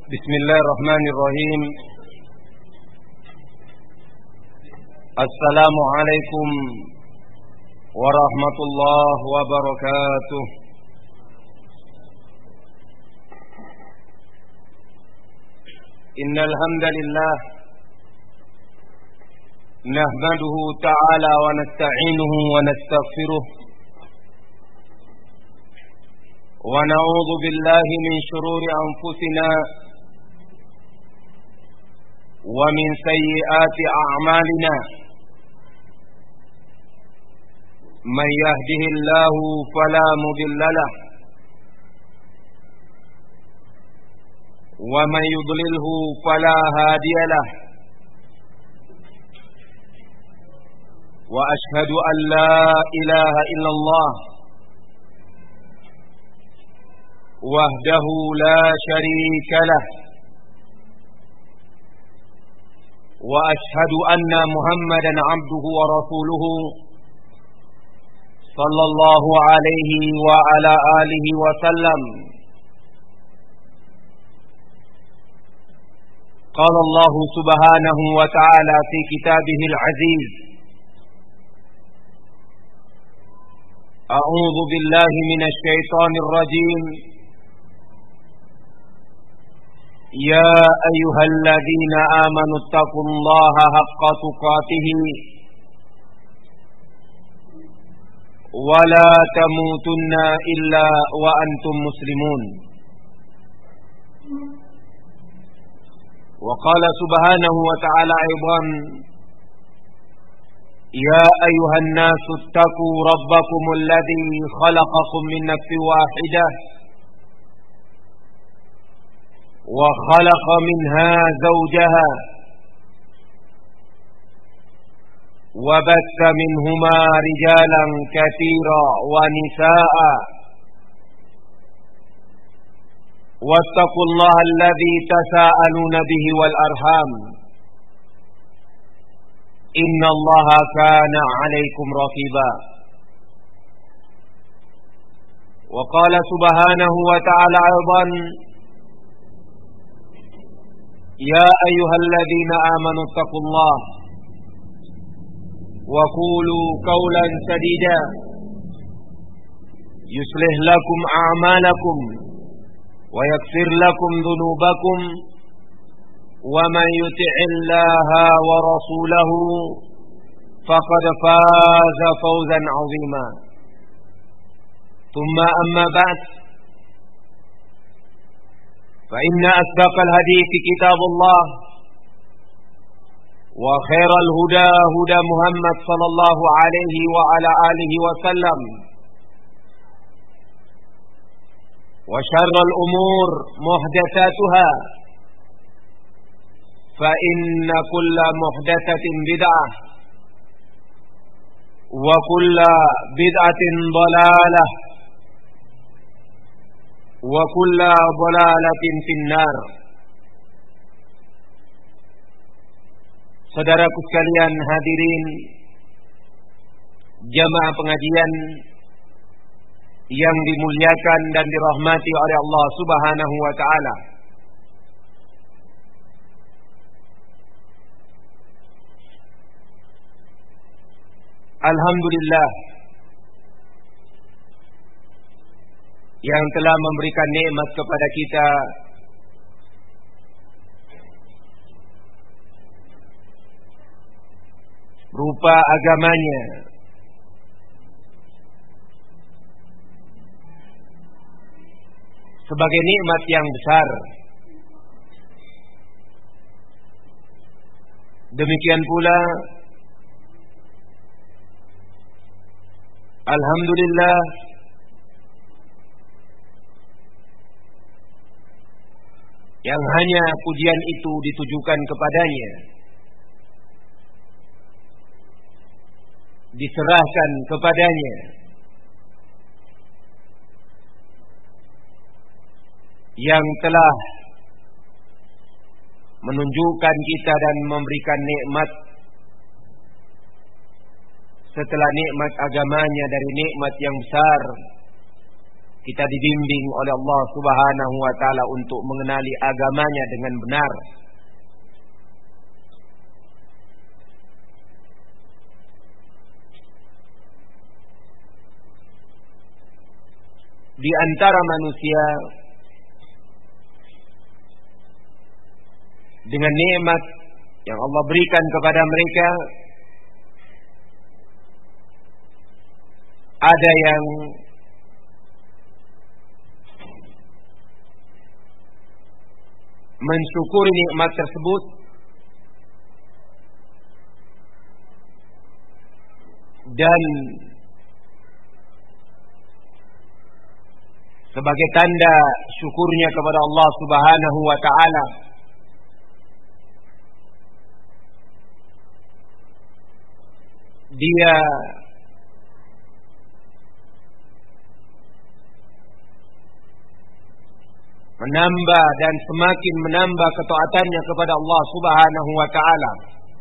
Bismillahirrahmanirrahim. Assalamualaikum warahmatullahi wabarakatuh. Innal hamdalillah nahmaduhu ta'ala wa nasta'inuhu wa nastaghfiruh wa na'udzu billahi min shururi anfusina wa min sayyiati a'malina. Man yahdihillahu fala mudilla lahu wa man yudlilhu fala hadiya lahu. Wa ashhadu an la ilaha illallah wahdahu la syarika lahu wa ashhadu anna Muhammadan abduhu wa rasuluhu sallallahu alaihi wa ala alihi wa sallam. Qala Allah subhanahu wa ta'ala fi kitabihil aziz, a'udzu billahi minasy syaithanir rajim. Ya ayyuhalladzina amanu taqullaha haqqa tuqatih wa la tamutunna illa wa antum muslimun. Wa qala subhanahu wa ta'ala aidan, ya ayyuhan nasu ittaqu rabbakumul ladzi khalaqakum min nafsin wahidah وخلق منها زوجها وبث منهما رجالا كثيرا ونساء واتقوا الله الذي تساءلون به والأرحام إن الله كان عليكم رقيبا. وقال سبحانه وتعالى أيضا، يا أيها الذين آمنوا اتقوا الله وقولوا قولا سديدا يصلح لكم أعمالكم ويغفر لكم ذنوبكم ومن يطع الله ورسوله فقد فاز فوزا عظيما. ثم أما بعد، فإن أصدق الحديث كتاب الله وخير الهدى هدى محمد صلى الله عليه وعلى آله وسلم وشر الأمور محدثاتها فإن كل محدثة بدعة وكل بدعة ضلالة wa kulla dhalalatin finnar. Saudaraku sekalian hadirin jamaah pengajian yang dimuliakan dan dirahmati oleh Allah Subhanahu wa ta'ala. Alhamdulillah yang telah memberikan nikmat kepada kita berupa agamanya, sebagai nikmat yang besar. Demikian pula alhamdulillah yang hanya pujian itu ditujukan kepadanya, diserahkan kepadanya, yang telah menunjukkan kita dan memberikan nikmat setelah nikmat agamanya dari nikmat yang besar, kita dibimbing oleh Allah Subhanahu wa taala untuk mengenali agamanya dengan benar. Di antara manusia dengan nikmat yang Allah berikan kepada mereka, ada yang mensyukuri nikmat tersebut dan sebagai tanda syukurnya kepada Allah Subhanahu wa taala dia menambah dan semakin menambah ketaatannya kepada Allah Subhanahu wa taala.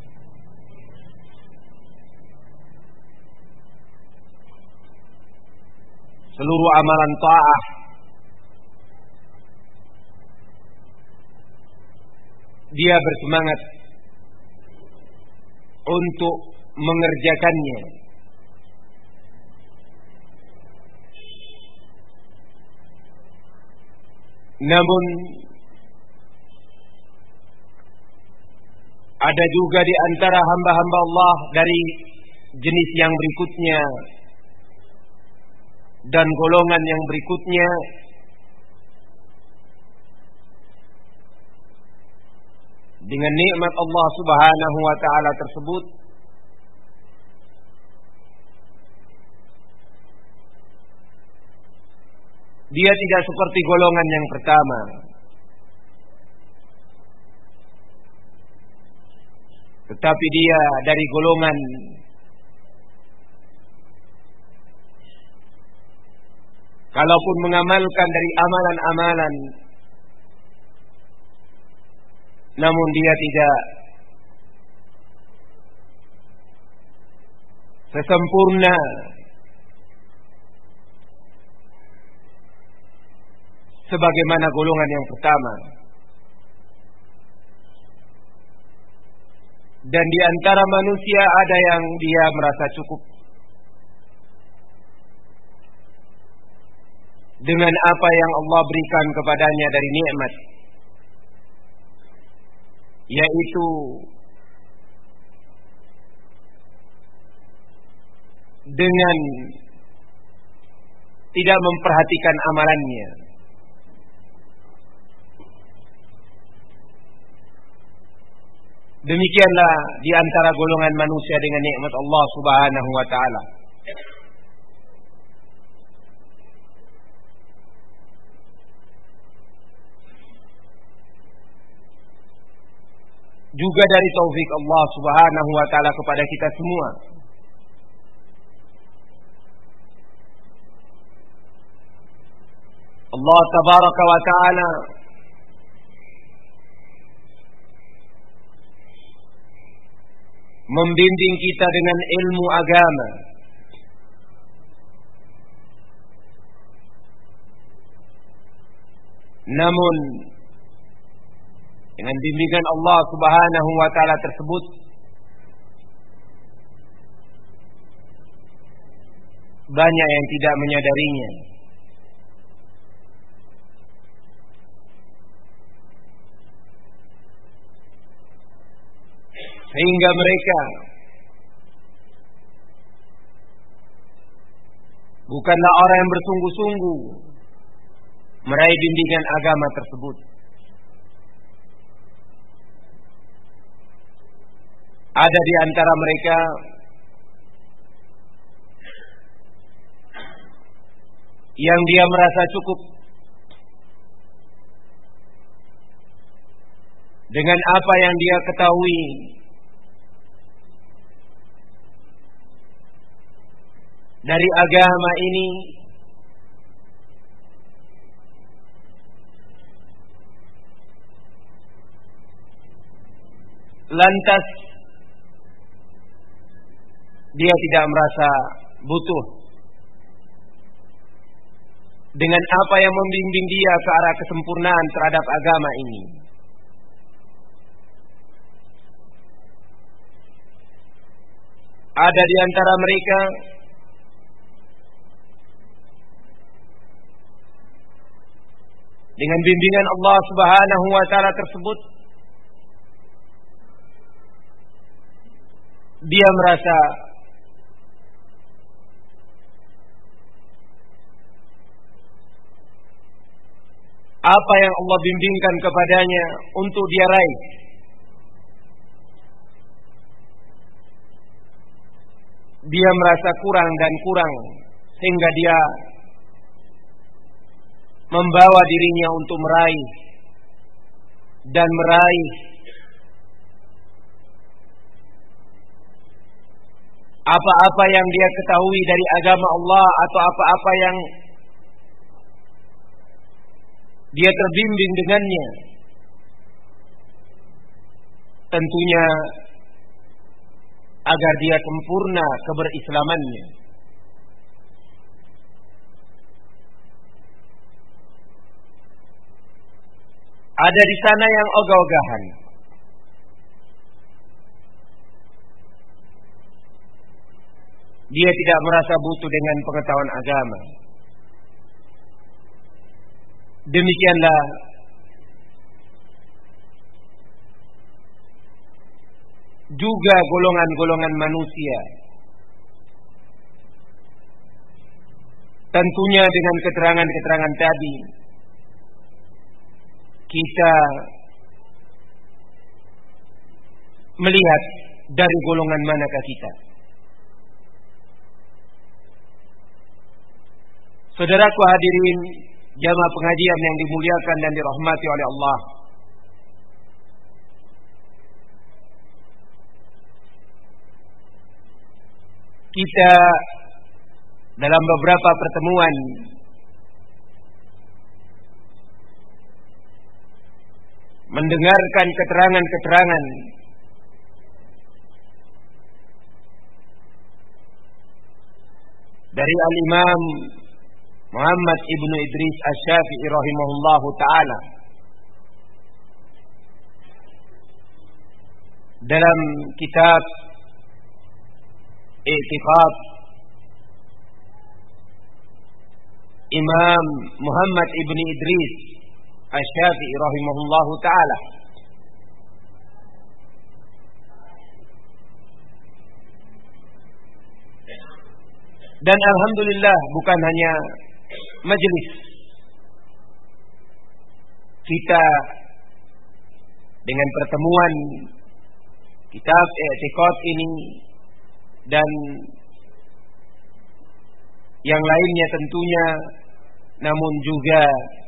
Seluruh amalan taat dia bersemangat untuk mengerjakannya. Namun ada juga di antara hamba-hamba Allah dari jenis yang berikutnya dan golongan yang berikutnya dengan nikmat Allah Subhanahu wa taala tersebut dia tidak seperti golongan yang pertama. Tetapi dia dari golongan kalaupun mengamalkan dari amalan-amalan, namun dia tidak sesempurna sebagaimana golongan yang pertama. Dan di antara manusia ada yang dia merasa cukup dengan apa yang Allah berikan kepadanya dari nikmat, yaitu dengan tidak memperhatikan amalannya. Demikianlah di antara golongan manusia dengan nikmat Allah Subhanahu wa taala. Juga dari taufik Allah Subhanahu wa taala kepada kita semua, Allah tabaraka wa taala membimbing kita dengan ilmu agama, namun dengan bimbingan Allah Subhanahu wa taala tersebut banyak yang tidak menyadarinya. Sehingga mereka bukanlah orang yang bersungguh-sungguh meraih bimbingan agama tersebut. Ada di antara mereka yang dia merasa cukup dengan apa yang dia ketahui dari agama ini, lantas dia tidak merasa butuh dengan apa yang membimbing dia ke arah kesempurnaan terhadap agama ini. Ada di antara mereka dengan bimbingan Allah Subhanahu wa taala tersebut dia merasa apa yang Allah bimbingkan kepadanya untuk dia raih dia merasa kurang dan kurang, sehingga dia membawa dirinya untuk meraih dan meraih apa-apa yang dia ketahui dari agama Allah atau apa-apa yang dia terbimbing dengannya. Tentunya agar dia sempurna keberislamannya. Ada di sana yang ogah-ogahan. Dia tidak merasa butuh dengan pengetahuan agama. Demikianlah juga golongan-golongan manusia. Tentunya dengan keterangan-keterangan tadi kita melihat dari golongan manakah kita. Saudaraku hadirin jamaah pengajian yang dimuliakan dan dirahmati oleh Allah. Kita dalam beberapa pertemuan mendengarkan keterangan-keterangan dari Al-Imam Muhammad ibnu Idris Asy-Syafi'i rahimahullahu ta'ala dalam kitab I'tiqad Imam Muhammad ibnu Idris Asy-Syafi'i rahimahullahu ta'ala. Dan alhamdulillah bukan hanya majelis kita dengan pertemuan kitab I'tiqad ini dan yang lainnya tentunya, namun juga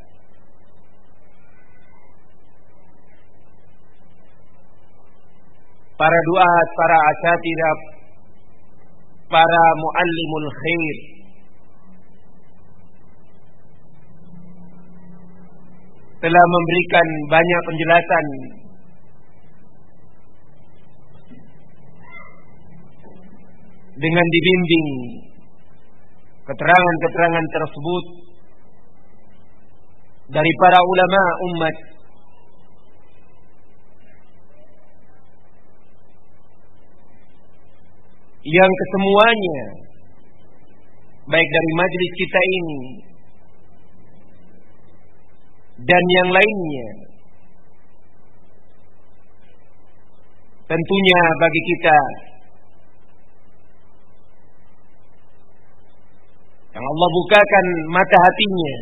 para duat, para asatidzah, para muallimul khair telah memberikan banyak penjelasan dengan dibimbing keterangan-keterangan tersebut dari para ulama umat yang kesemuanya baik dari majelis kita ini dan yang lainnya tentunya bagi kita yang Allah bukakan mata hatinya,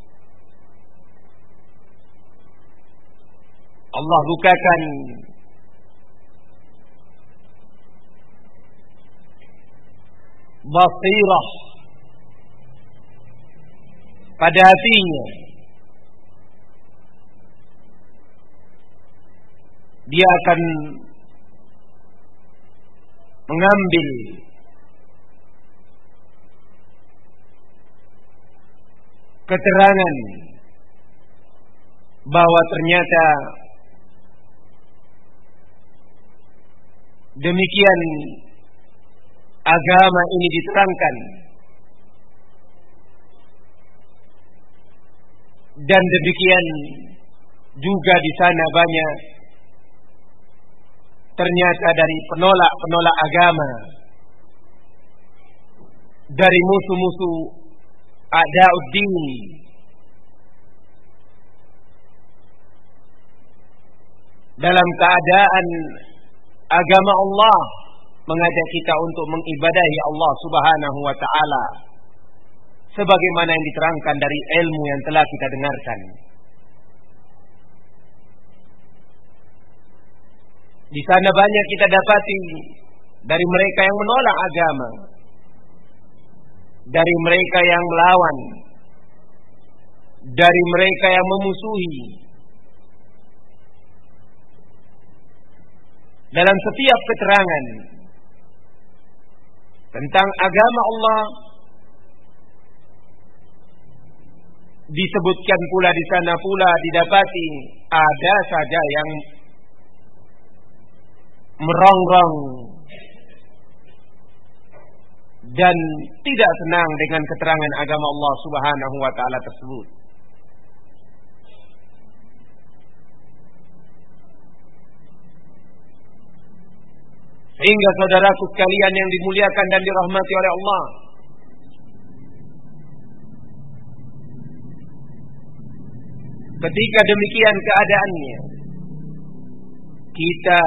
Allah bukakan basirah pada hatinya, dia akan mengambil keterangan bahwa ternyata demikian agama ini diterangkan Dan demikian juga di sana banyak ternyata dari penolak agama, dari musuh-musuh a'da'uddin, dalam keadaan agama Allah mengajak kita untuk mengibadahi Allah Subhanahu wa taala sebagaimana yang diterangkan dari ilmu yang telah kita dengarkan. Di sana banyak kita dapati dari mereka yang menolak agama, dari mereka yang melawan, dari mereka yang memusuhi. Dalam setiap keterangan tentang agama Allah disebutkan pula di sana pula didapati ada saja yang merongrong dan tidak senang dengan keterangan agama Allah Subhanahu wa taala tersebut. Sehingga saudaraku sekalian yang dimuliakan dan dirahmati oleh Allah, ketika demikian keadaannya, kita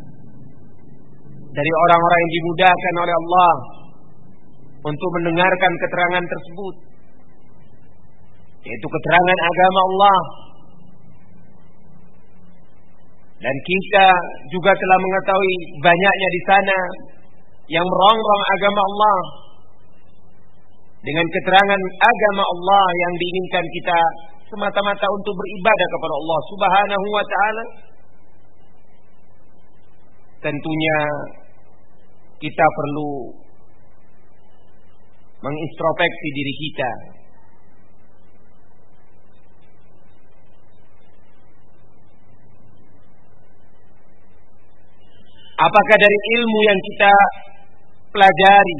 dari orang-orang yang dimudahkan oleh Allah untuk mendengarkan keterangan tersebut, yaitu keterangan agama Allah. Dan kita juga telah mengetahui banyaknya di sana yang merongrong agama Allah dengan keterangan agama Allah yang diinginkan kita semata-mata untuk beribadah kepada Allah Subhanahu wa taala. Tentunya kita perlu mengintrospeksi diri kita. Apakah dari ilmu yang kita pelajari,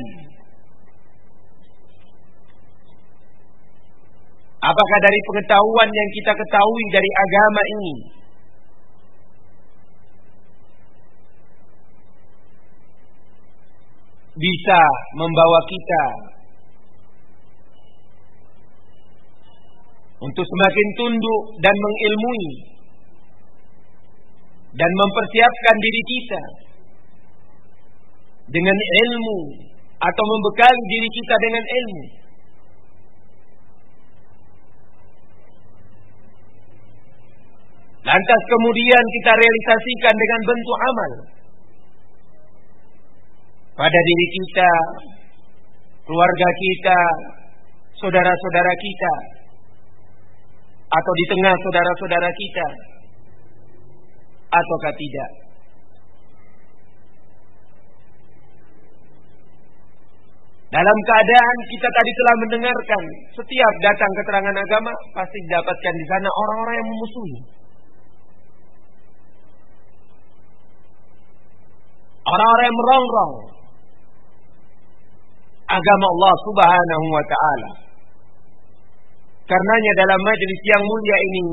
apakah dari pengetahuan yang kita ketahui dari agama ini, bisa membawa kita untuk semakin tunduk dan mengilmui dan mempersiapkan diri kita dengan ilmu atau membekali diri kita dengan ilmu. Lantas kemudian kita realisasikan dengan bentuk amal pada diri kita, keluarga kita, saudara-saudara kita, atau di tengah saudara-saudara kita, ataukah tidak. Dalam keadaan kita tadi telah mendengarkan setiap datang keterangan agama pasti didapatkan di sana orang-orang yang memusuhi, orang-orang yang merongrong agama Allah Subhanahu wa taala. Karenanya dalam majelis yang mulia ini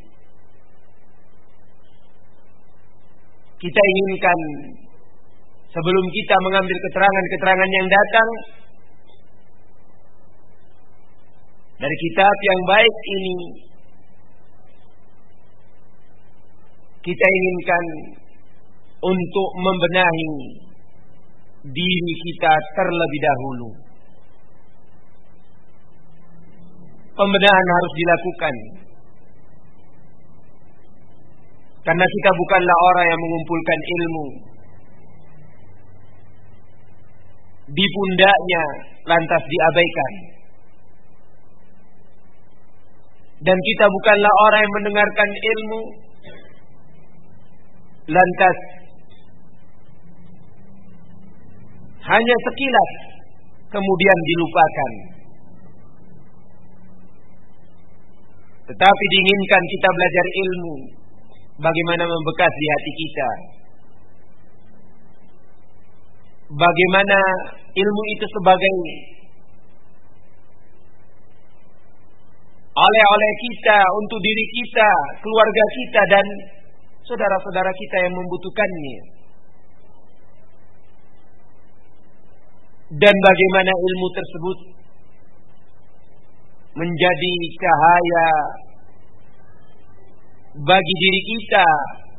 kita inginkan sebelum kita mengambil keterangan-keterangan yang datang dari kitab yang baik ini, kita inginkan untuk membenahi diri kita terlebih dahulu. Pembenahan harus dilakukan, karena kita bukanlah orang yang mengumpulkan ilmu di pundaknya lantas diabaikan, dan kita bukanlah orang yang mendengarkan ilmu lantas hanya sekilas kemudian dilupakan. Tetapi diinginkan kita belajar ilmu, bagaimana membekas di hati kita, bagaimana ilmu itu sebagai oleh-oleh kita, untuk diri kita, keluarga kita, dan saudara-saudara kita yang membutuhkannya. Dan bagaimana ilmu tersebut menjadi cahaya bagi diri kita,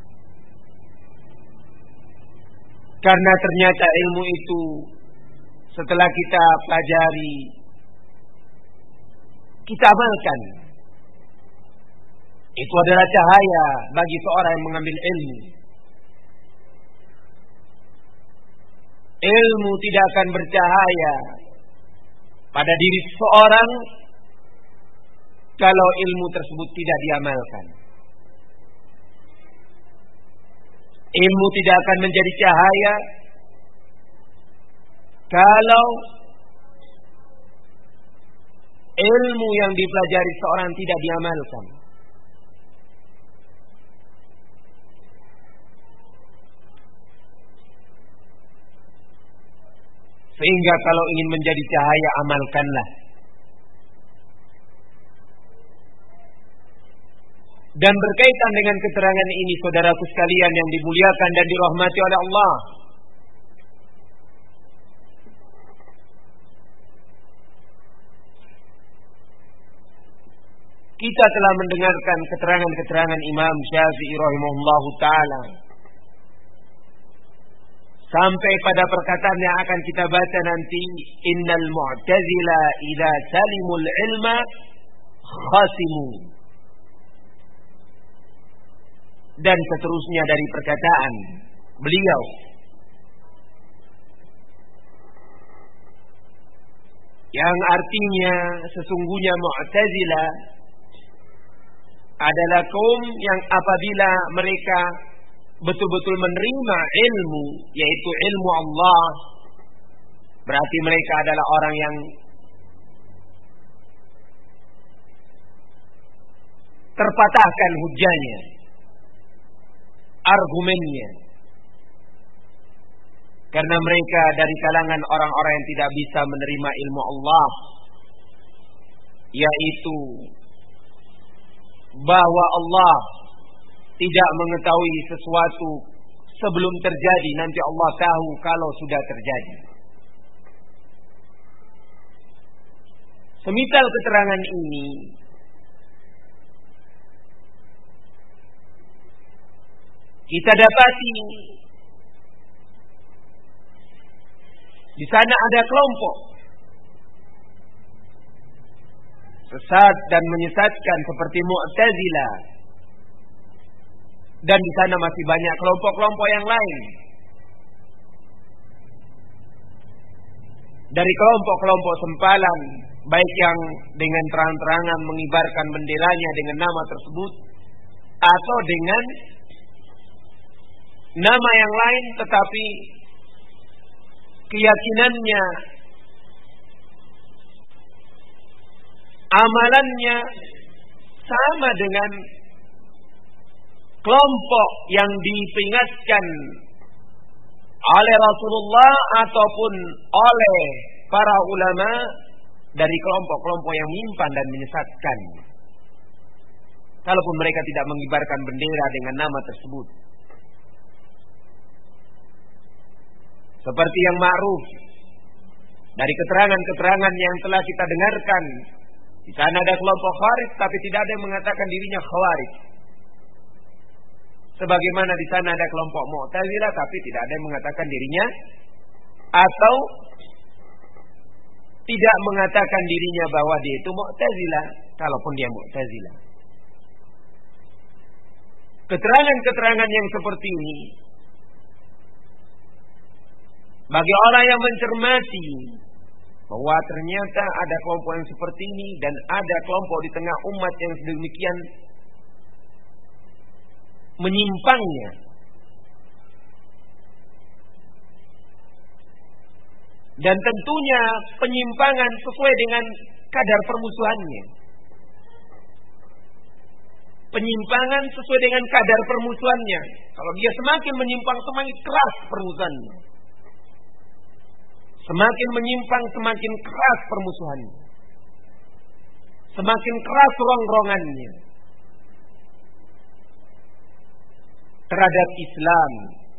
karena ternyata ilmu itu setelah kita pelajari, kita amalkan, itu adalah cahaya bagi seorang yang mengambil ilmu. Ilmu tidak akan bercahaya pada diri seseorang kalau ilmu tersebut tidak diamalkan. Ilmu tidak akan menjadi cahaya kalau ilmu yang dipelajari seorang tidak diamalkan. Sehingga kalau ingin menjadi cahaya, amalkanlah. Dan berkaitan dengan keterangan ini, saudaraku sekalian yang dimuliakan dan dirahmati oleh Allah, kita telah mendengarkan keterangan-keterangan Imam Syafi'i rahimahullahu ta'ala sampai pada perkataan yang akan kita baca nanti, innal mu'tazila idza salimul ilma khasimu, dan seterusnya dari perkataan beliau. Yang artinya sesungguhnya Mu'tazilah adalah kaum yang apabila mereka betul-betul menerima ilmu, yaitu ilmu Allah, berarti mereka adalah orang yang terpatahkan hujahnya, argumennya, karena mereka dari kalangan orang-orang yang tidak bisa menerima ilmu Allah, yaitu bahwa Allah tidak mengetahui sesuatu sebelum terjadi, nanti Allah tahu kalau sudah terjadi. Semisal keterangan ini kita dapati di sana ada kelompok sesat dan menyesatkan seperti Mu'tazilah, dan di sana masih banyak kelompok-kelompok yang lain dari kelompok-kelompok sempalan, baik yang dengan terang-terangan mengibarkan benderanya dengan nama tersebut, atau dengan nama yang lain tetapi keyakinannya, amalannya sama dengan kelompok yang diperingatkan oleh Rasulullah ataupun oleh para ulama dari kelompok-kelompok yang menyimpan dan menyesatkan, kalaupun mereka tidak mengibarkan bendera dengan nama tersebut. Seperti yang ma'ruf dari keterangan-keterangan yang telah kita dengarkan, di sana ada kelompok Khawarij tapi tidak ada yang mengatakan dirinya Khawarij. Sebagaimana di sana ada kelompok Mu'tazilah tapi tidak ada yang mengatakan dirinya, atau tidak mengatakan dirinya bahwa dia itu Mu'tazilah, kalaupun dia Mu'tazilah. Keterangan-keterangan yang seperti ini bagi orang yang mencermati bahwa ternyata ada kelompok yang seperti ini dan ada kelompok di tengah umat yang sedemikian menyimpangnya, dan tentunya penyimpangan sesuai dengan kadar permusuhannya. Penyimpangan sesuai dengan kadar permusuhannya. Kalau dia semakin menyimpang, semakin keras permusuhannya. Semakin menyimpang, semakin keras permusuhannya. semakin keras rongrongannya terhadap Islam.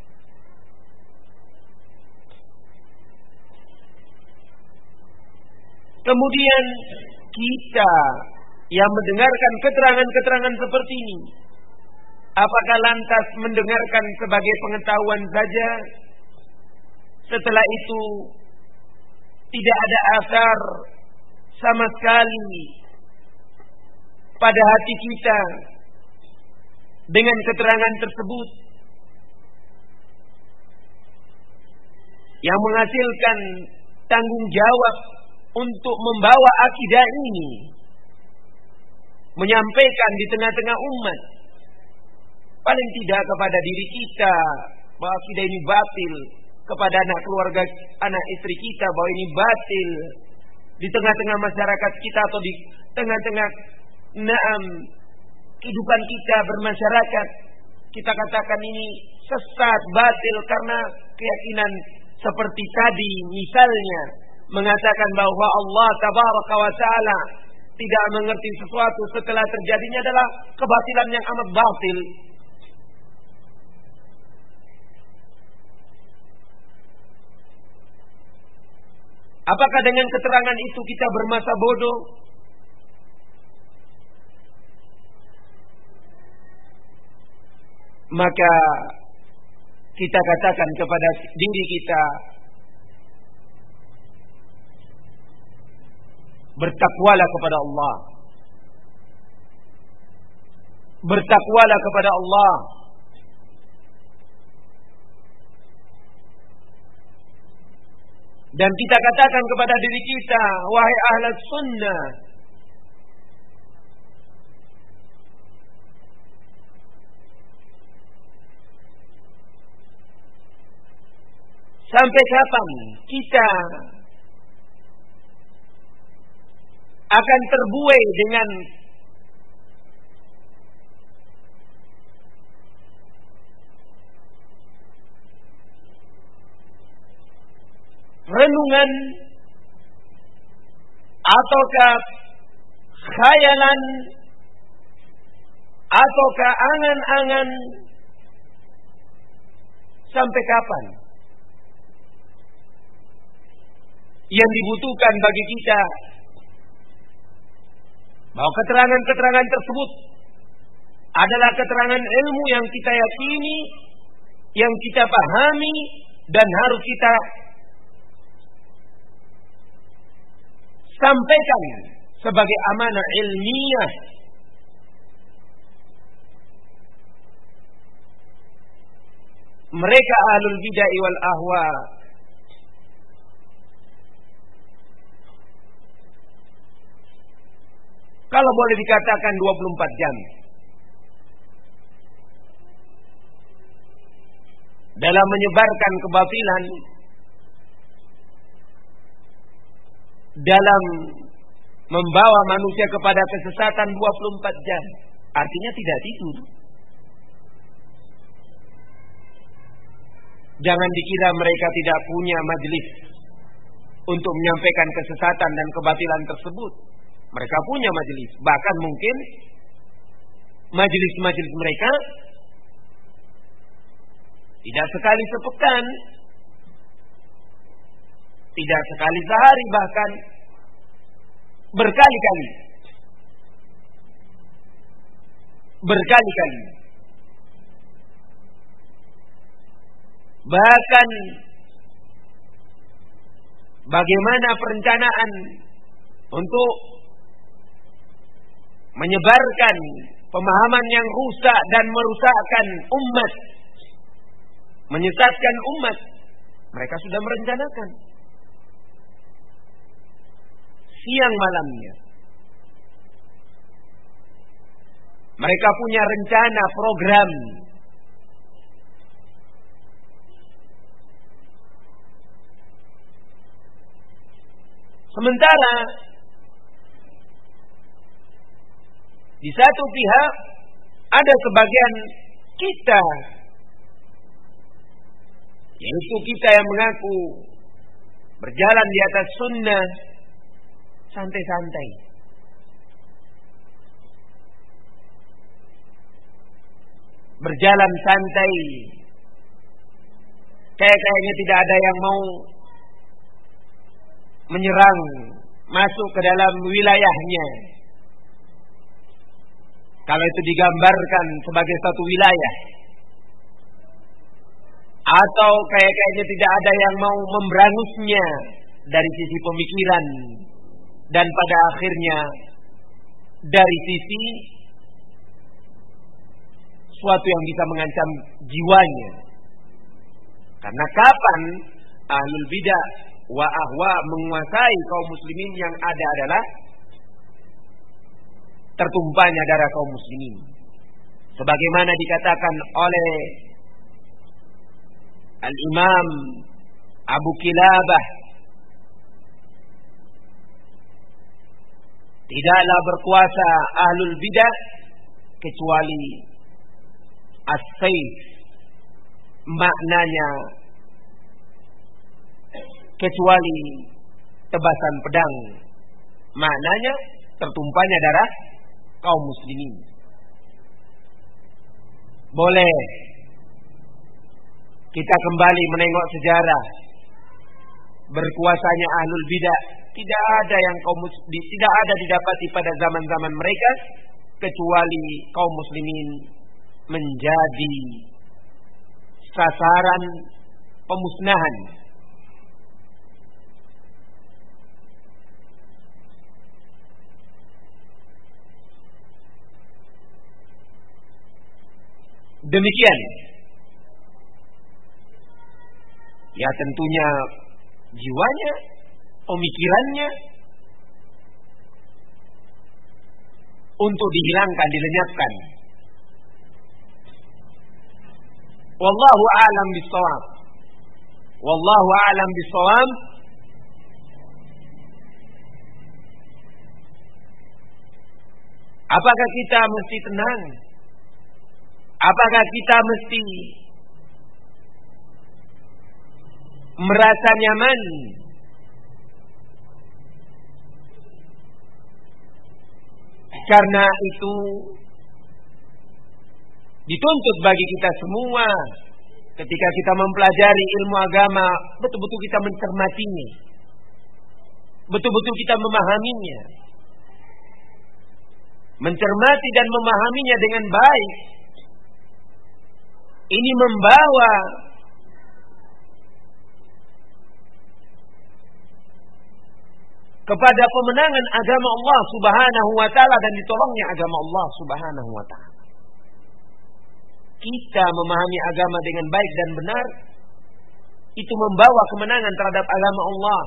Kemudian kita yang mendengarkan keterangan-keterangan seperti ini, apakah lantas mendengarkan sebagai pengetahuan saja? Setelah itu tidak ada asar sama sekali pada hati kita dengan keterangan tersebut yang menghasilkan tanggung jawab untuk membawa akidah ini, menyampaikan di tengah-tengah umat, paling tidak kepada diri kita bahwa akidah ini batil, kepada anak keluarga, anak istri kita bahwa ini batil, di tengah-tengah masyarakat kita atau di tengah-tengah kehidupan kita bermasyarakat, kita katakan ini sesat, batil karena keyakinan seperti tadi, misalnya mengatakan bahwa Allah tabaraka wa ta'ala tidak mengerti sesuatu setelah terjadinya adalah kebatilan yang amat batil. Apakah dengan keterangan itu kita bermasa bodoh? Maka kita katakan kepada diri kita, bertakwalah kepada Allah. Bertakwalah kepada Allah. Dan kita katakan kepada diri kita, wahai ahlus sunnah, sampai kapan kita akan terbuai dengan renungan ataukah khayalan ataukah angan-angan? Sampai kapan? Yang dibutuhkan bagi kita bahwa keterangan-keterangan tersebut adalah keterangan ilmu yang kita yakini, yang kita pahami, dan harus kita sampaikan sebagai amanah ilmiah. Mereka ahlul bid'ah wal ahwa kalau boleh dikatakan 24 jam dalam menyebarkan kebatilan, dalam membawa manusia kepada kesesatan 24 jam. Artinya tidak tidur. Jangan dikira mereka tidak punya majelis untuk menyampaikan kesesatan dan kebatilan tersebut. Mereka punya majelis. Bahkan mungkin majelis-majelis mereka tidak sekali sepekan, tidak sekali sehari, bahkan berkali-kali. Berkali-kali. Bahkan bagaimana perencanaan untuk menyebarkan pemahaman yang rusak dan merusakkan umat, menyesatkan umat, mereka sudah merencanakan siang malamnya. Mereka punya rencana, program. Sementara di satu pihak ada sebagian kita, yaitu kita yang mengaku berjalan di atas sunnah, santai-santai. berjalan santai, kayaknya tidak ada yang mau menyerang masuk ke dalam wilayahnya. Kalau itu digambarkan sebagai satu wilayah, atau kayaknya tidak ada yang mau memberangusnya dari sisi pemikiran, dan pada akhirnya dari sisi suatu yang bisa mengancam jiwanya. Karena kapan ahlul bidah wa ahwa menguasai kaum muslimin, yang ada adalah tertumpahnya darah kaum muslimin. Sebagaimana dikatakan oleh Al-Imam Abu Kilabah, tidaklah berkuasa ahlul bidah kecuali as-sayf, maknanya kecuali tebasan pedang, maknanya tertumpahnya darah kaum muslimin. Boleh kita kembali menengok sejarah berkuasanya ahlul bidah, tidak ada didapati pada zaman-zaman mereka kecuali kaum muslimin menjadi sasaran pemusnahan. Demikian. Ya tentunya jiwanya, pemikirannya untuk dihilangkan, dilenyapkan. Wallahu a'lam bishawab. Wallahu a'lam bishawab. Apakah kita mesti tenang? Apakah kita mesti merasa nyaman? Karena itu dituntut bagi kita semua ketika kita mempelajari ilmu agama, betul-betul kita mencermatinya, betul-betul kita memahaminya, mencermati dan memahaminya dengan baik. Ini membawa kepada pemenangan agama Allah Subhanahu wa taala dan ditolongnya agama Allah Subhanahu wa taala. Kita memahami agama dengan baik dan benar, itu membawa kemenangan terhadap agama Allah.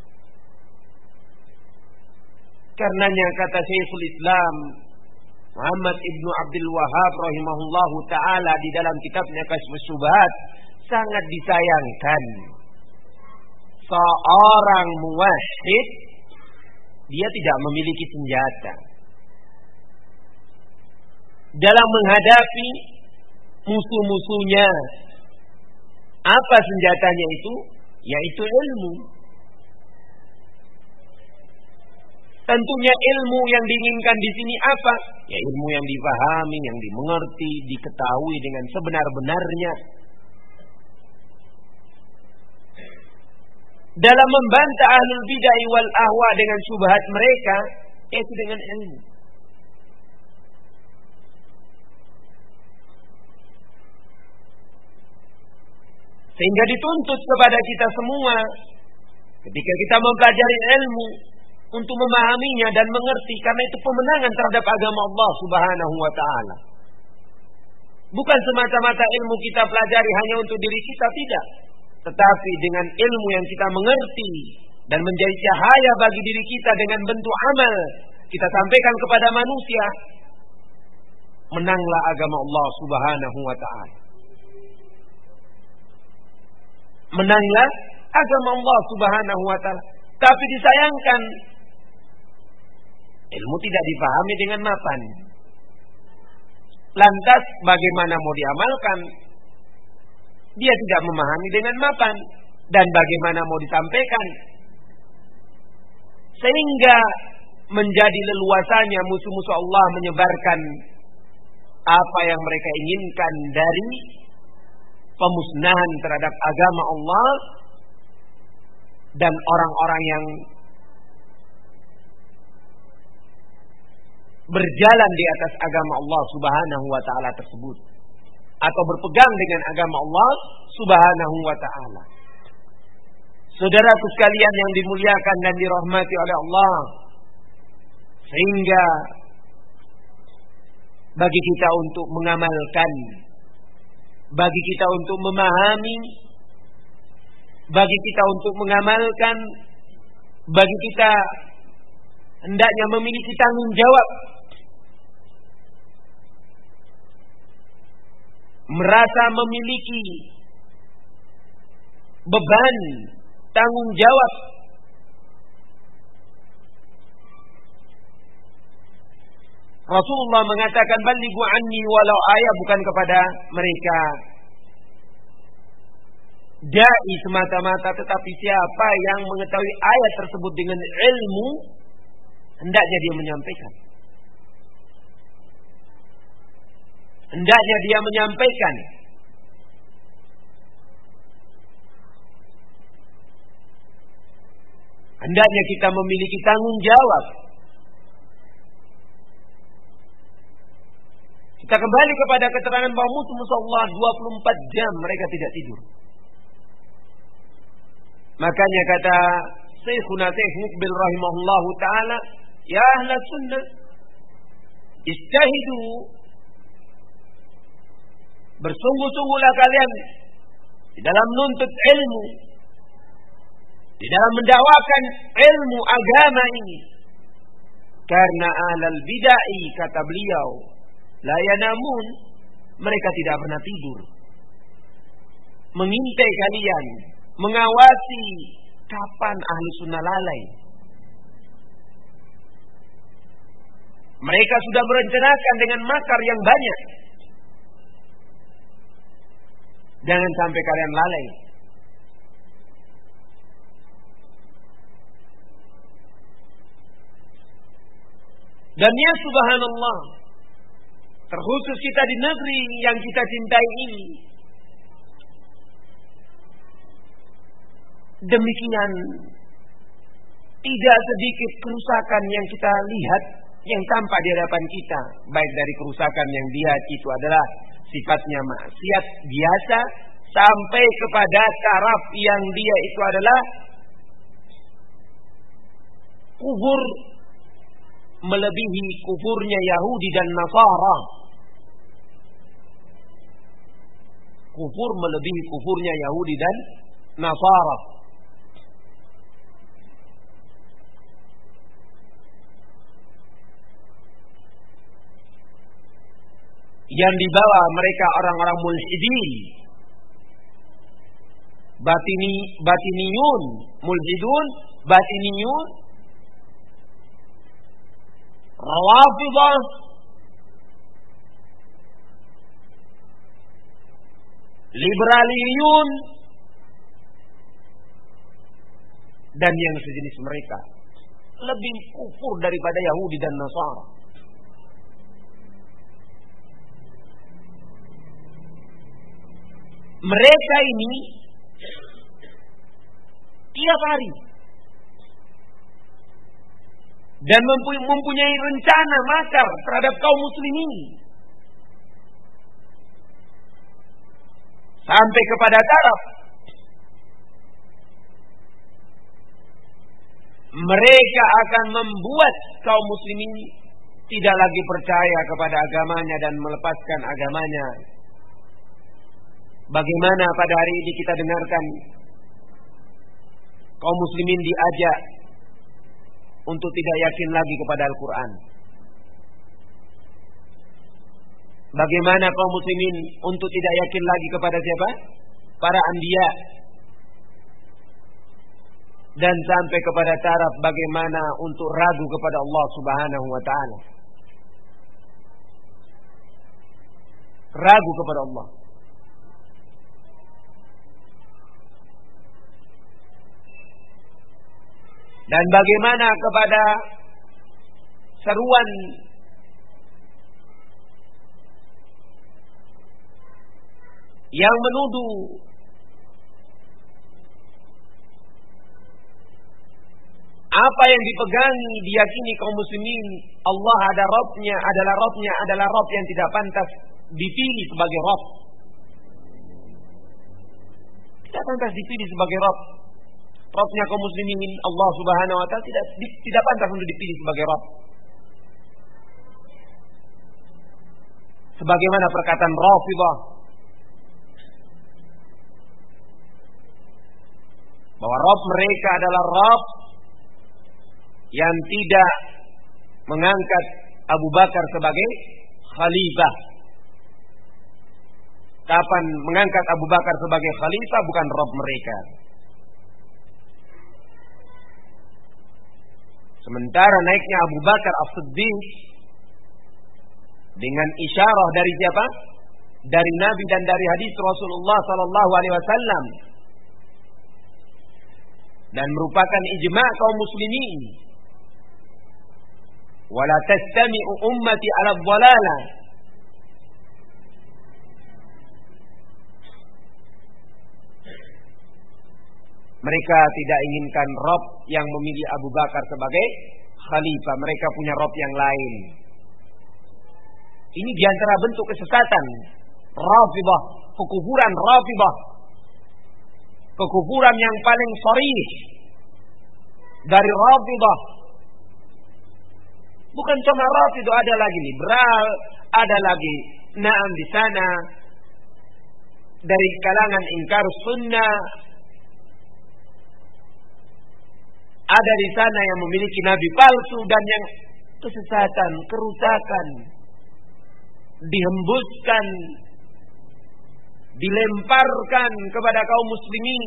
Karenanya kata Syekhul Islam Muhammad ibnu Abdul Wahhab rahimahullahu ta'ala di dalam kitabnya Kasyfus Syubhat, sangat disayangkan seorang muwahhid dia tidak memiliki senjata dalam menghadapi musuh-musuhnya. Apa senjatanya itu? Yaitu ilmu. Tentunya ilmu yang diinginkan di sini apa? Ya ilmu yang dipahami, yang dimengerti, diketahui dengan sebenar-benarnya. Dalam membantah ahlul bid'ah wal ahwa dengan syubhat mereka, yaitu dengan ilmu. Sehingga dituntut kepada kita semua ketika kita mempelajari ilmu untuk memahaminya dan mengerti, karena itu pemenangan terhadap agama Allah Subhanahu wa taala. Bukan semata-mata ilmu kita pelajari hanya untuk diri kita, tidak. Tetapi dengan ilmu yang kita mengerti dan menjadi cahaya bagi diri kita dengan bentuk amal, kita sampaikan kepada manusia, menanglah agama Allah Subhanahu wa taala. Menanglah agama Allah Subhanahu wa taala. Tapi disayangkan ilmu tidak dipahami dengan mapan. Lantas bagaimana mau diamalkan? Dia tidak memahami dengan mapan. Dan bagaimana mau disampaikan? Sehingga menjadi leluasanya musuh-musuh Allah menyebarkan apa yang mereka inginkan dari pemusnahan terhadap agama Allah dan orang-orang yang berjalan di atas agama Allah Subhanahu wa taala tersebut, atau berpegang dengan agama Allah Subhanahu wa taala. Saudaraku sekalian yang dimuliakan dan dirahmati oleh Allah, sehingga bagi kita untuk mengamalkan, bagi kita untuk memahami, bagi kita untuk mengamalkan, bagi kita hendaknya memiliki tanggung jawab, merasa memiliki beban tanggung jawab Rasulullah mengatakan balighu anni walau ayat, bukan kepada mereka dai semata-mata, tetapi siapa yang mengetahui ayat tersebut dengan ilmu, hendaknya dia menyampaikan. Hendaknya dia menyampaikan. Hendaknya kita memiliki tanggung jawab. Kita kembali kepada keterangan bahwa musuh Allah 24 jam mereka tidak tidur. Makanya kata Syekhuna Syekh Muqbil rahimahullahu taala, ya ahla sunnah, istahidu, bersungguh-sungguhlah kalian di dalam menuntut ilmu, di dalam mendakwakan ilmu agama ini. Karena ahlal bid'ah, kata beliau, la yanamun, mereka tidak pernah tidur, mengintai kalian, mengawasi kapan ahli sunnah lalai. Mereka sudah merencanakan dengan makar yang banyak. Jangan sampai kalian lalai. Dan ya subhanallah, terkhusus kita di negeri yang kita cintai ini, demikian tidak sedikit kerusakan yang kita lihat, yang tampak di hadapan kita. Baik dari kerusakan yang dia itu adalah sifatnya maksiat biasa, sampai kepada taraf yang dia itu adalah kufur melebihi kufurnya Yahudi dan Nasara. Kufur melebihi kufurnya Yahudi dan Nasara. Yang dibawa mereka orang-orang mulhidin, batiniyun, mulhidun, batiniyun, Rawafidah, liberaliyun, dan yang sejenis mereka, lebih kufur daripada Yahudi dan Nasara. Mereka ini tiap hari dan mempunyai rencana makar terhadap kaum muslimin, sampai kepada taraf mereka akan membuat kaum muslimin tidak lagi percaya kepada agamanya dan melepaskan agamanya. Bagaimana pada hari ini kita dengarkan kaum muslimin diajak untuk tidak yakin lagi kepada Al-Quran. Bagaimana kaum muslimin untuk tidak yakin lagi kepada siapa? Para anbiya. Dan sampai kepada taraf bagaimana untuk ragu kepada Allah Subhanahu wa ta'ala. Ragu kepada Allah. Dan bagaimana kepada seruan yang menuduh apa yang dipegangi, diyakini kaum muslimin, Allah ada Rabbnya, adalah Rabb yang tidak pantas dipilih sebagai Rabb. Tidak pantas dipilih sebagai Rabb. Rabbnya kaum muslimin, Allah Subhanahu wa ta'ala tidak pantas untuk dipilih sebagai Rabb. Sebagaimana perkataan Rafidhah bahwa Rabb mereka adalah Rabb yang tidak mengangkat Abu Bakar sebagai khalifah. Kapan mengangkat Abu Bakar sebagai khalifah bukan Rabb mereka. Sementara naiknya Abu Bakar As-Siddiq dengan isyarah dari siapa? Dari Nabi dan dari hadis Rasulullah sallallahu alaihi wasallam, dan merupakan ijma' kaum muslimin. Wala tastami'u ummati 'ala dhalalah. Mereka tidak inginkan Rabb yang memilih Abu Bakar sebagai khalifah. Mereka punya Rabb yang lain. Ini diantara bentuk kesesatan Rafidhah, kekufuran Rafidhah, kekufuran yang paling sharih dari Rafidhah. Bukan cuma Rafidhah, ada lagi liberal, ada lagi Naam di sana dari kalangan ingkar sunnah, ada di sana yang memiliki nabi palsu dan yang kesesatan, kerusakan dihembuskan, dilemparkan kepada kaum muslimin.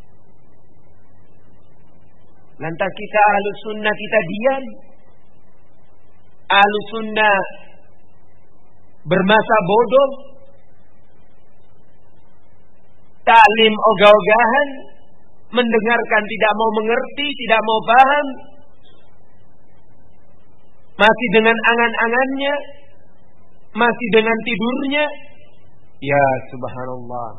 Lantas kita Ahlus Sunnah kita diam. Ahlus Sunnah bermasa bodoh, taklim ogah-ogahan, mendengarkan tidak mau mengerti, tidak mau paham, masih dengan angan-angannya, masih dengan tidurnya. Ya subhanallah.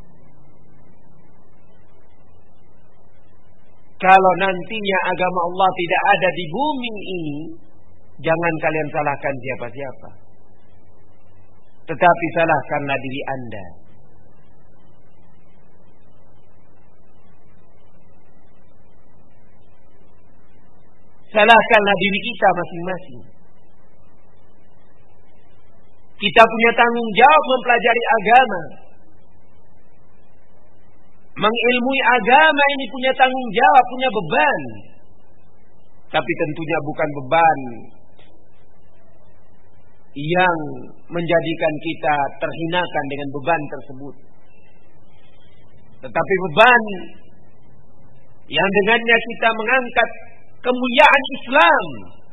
Kalau nantinya agama Allah tidak ada di bumi ini, jangan kalian salahkan siapa-siapa, tetapi salahkanlah diri Anda. Salahkanlah diri kita masing-masing. Kita punya tanggung jawab mempelajari agama. Mengilmui agama ini punya tanggung jawab, punya beban. Tapi tentunya bukan beban yang menjadikan kita terhinakan dengan beban tersebut. Tetapi beban yang dengannya kita mengangkat kemuliaan Islam.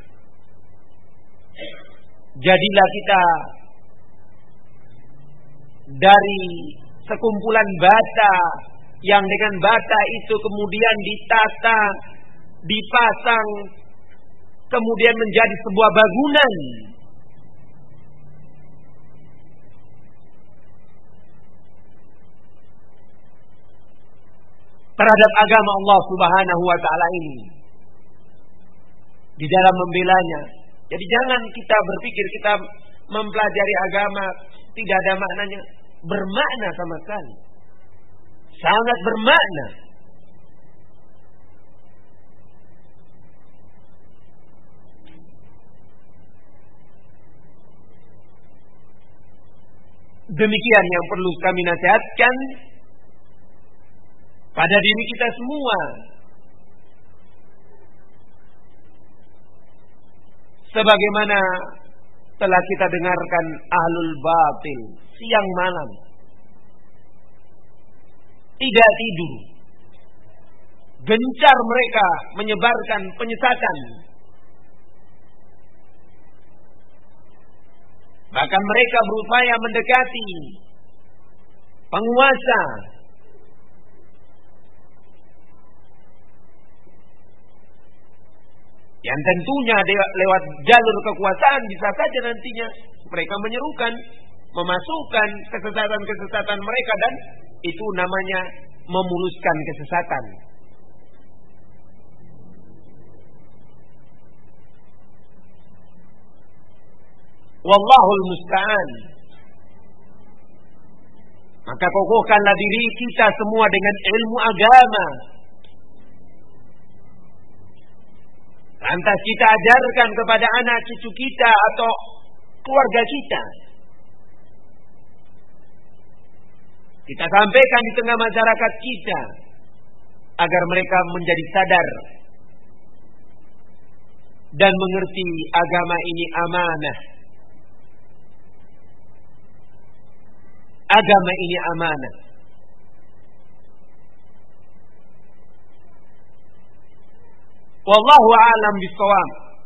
Jadilah kita dari sekumpulan bata yang dengan bata itu kemudian ditata, dipasang, kemudian menjadi sebuah bangunan. Terhadap agama Allah Subhanahu wa ta'ala ini, di dalam membelanya. Jadi jangan kita berpikir kita mempelajari agama tidak ada maknanya. Bermakna sama sekali, sangat bermakna. Demikian yang perlu kami nasihatkan pada diri kita semua. Sebagaimana telah kita dengarkan ahlul batil siang malam, tidak tidur, gencar mereka menyebarkan penyesatan. Bahkan mereka berupaya mendekati penguasa, yang tentunya lewat jalur kekuasaan bisa saja nantinya mereka menyerukan memasukkan kesesatan-kesesatan mereka, dan itu namanya memuluskan kesesatan. Wallahul musta'an. Maka kokohkanlah diri kita semua dengan ilmu agama. Lantas kita ajarkan kepada anak cucu kita atau keluarga kita. Kita sampaikan di tengah masyarakat kita agar mereka menjadi sadar dan mengerti agama ini amanah. Agama ini amanah. Wallahu a'lam bishawab.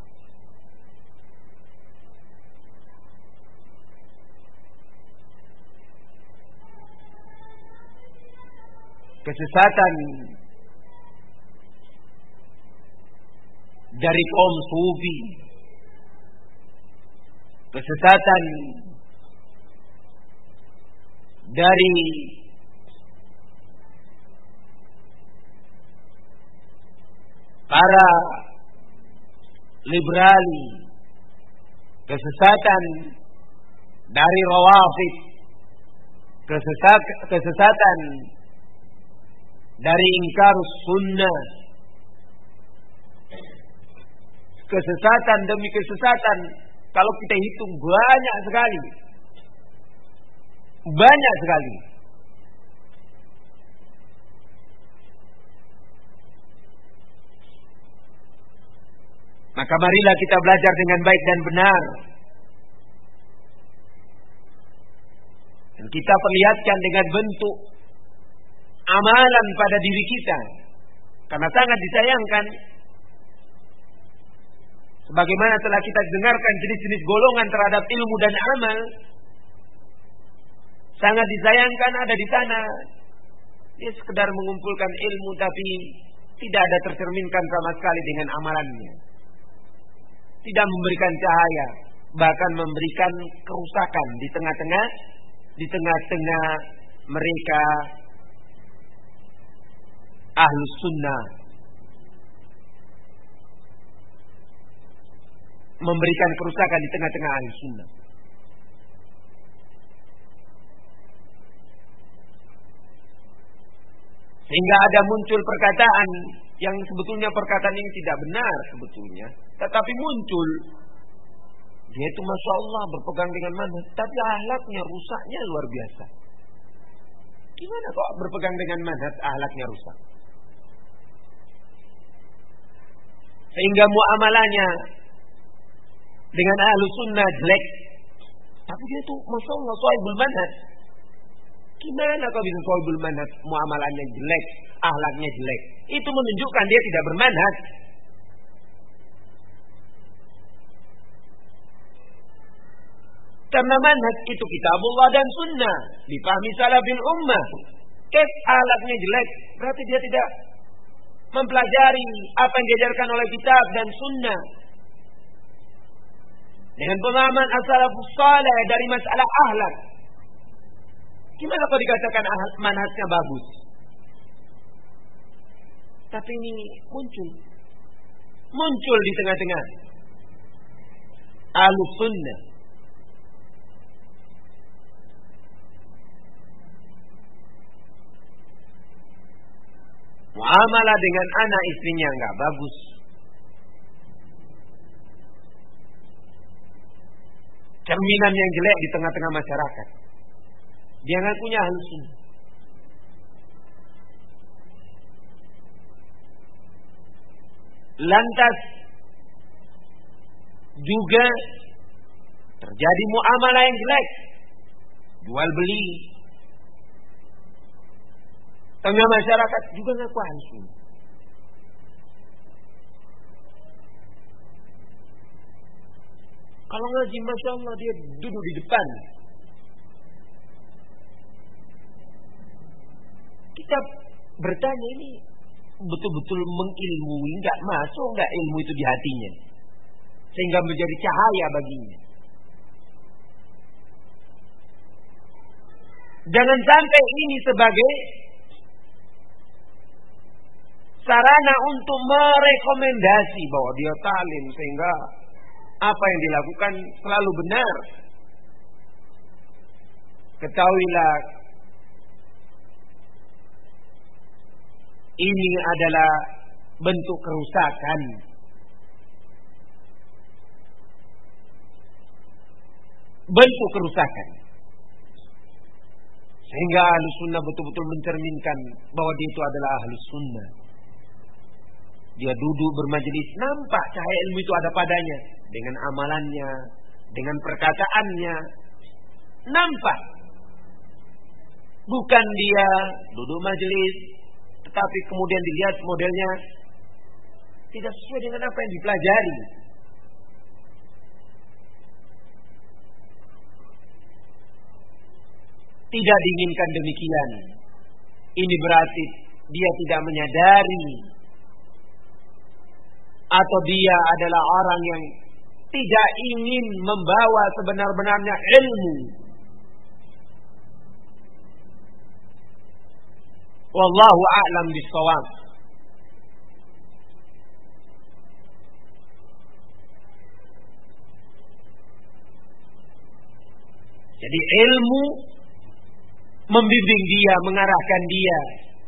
Kesesatan dari kaum sufi, kesesatan dari para liberali, kesesatan dari rawafid, kesesatan dari ingkar sunnah, kesesatan demi kesesatan, kalau kita hitung banyak sekali. Banyak sekali. Maka marilah kita belajar dengan baik dan benar. Dan kita perlihatkan dengan bentuk amalan pada diri kita. Karena sangat disayangkan, sebagaimana telah kita dengarkan jenis-jenis golongan terhadap ilmu dan amal, sangat disayangkan ada di sana dia sekedar mengumpulkan ilmu tapi tidak ada tercerminkan sama sekali dengan amalannya. Tidak memberikan cahaya, bahkan memberikan kerusakan di tengah-tengah mereka ahlus sunnah. Memberikan kerusakan di tengah-tengah ahlus sunnah. Sehingga ada muncul perkataan yang sebetulnya perkataan ini tidak benar sebetulnya, tetapi muncul. Dia itu Masya Allah berpegang dengan manhaj, tapi ahlaknya rusaknya luar biasa. Gimana kok berpegang dengan manhaj ahlaknya rusak? Sehingga muamalahnya dengan ahlus sunnah jelek, tapi dia itu Masya Allah shahibul manhaj. Gimana kau bisa shahibul manhaj, muamalahnya jelek, akhlaknya jelek? Itu menunjukkan dia tidak bermanhaj. Karena manhaj itu kitabullah dan sunnah, dipahami salafil ummah. Akhlaknya jelek, berarti dia tidak mempelajari apa yang diajarkan oleh kitab dan sunnah. Dengan pemahaman as-salafus saleh dari masalah akhlak, gimana kalau dikatakan manhajnya bagus? Tapi ini muncul di tengah-tengah ahlus sunnah. Muamalah dengan anak istrinya enggak bagus. Cerminan yang jelek di tengah-tengah masyarakat. Dia ngakunya ahlus sunnah. Lantas juga terjadi muamalah yang jelek, jual beli tengah masyarakat, juga ngaku ahlus sunnah. Kalau ngaji Masya Allah dia duduk di depan. Kita bertanya, ini betul-betul mengilmui, enggak masuk enggak ilmu itu di hatinya sehingga menjadi cahaya baginya. Jangan sampai ini sebagai sarana untuk merekomendasi bahwa dia talim sehingga apa yang dilakukan selalu benar. Ketahuilah, ini adalah bentuk kerusakan. Bentuk kerusakan. Sehingga Ahlus Sunnah betul-betul mencerminkan bahwa dia itu adalah Ahlus Sunnah. Dia duduk bermajelis, nampak cahaya ilmu itu ada padanya. Dengan amalannya, dengan perkataannya. Nampak. Bukan dia duduk majelis, tetapi kemudian dilihat modelnya tidak sesuai dengan apa yang dipelajari. Tidak diinginkan demikian. Ini berarti dia tidak menyadari, atau dia adalah orang yang tidak ingin membawa sebenar-benarnya ilmu. Wallahu a'lam bishawab. Jadi ilmu membimbing dia, mengarahkan dia.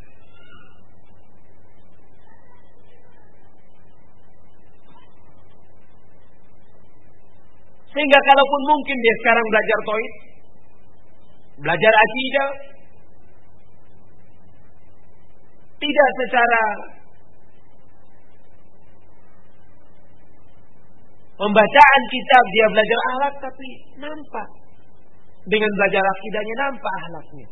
Sehingga kalaupun mungkin dia sekarang belajar tauhid, belajar akidah, tidak secara pembacaan kitab dia belajar akhlak, tapi nampak dengan belajar akidahnya nampak akhlaknya.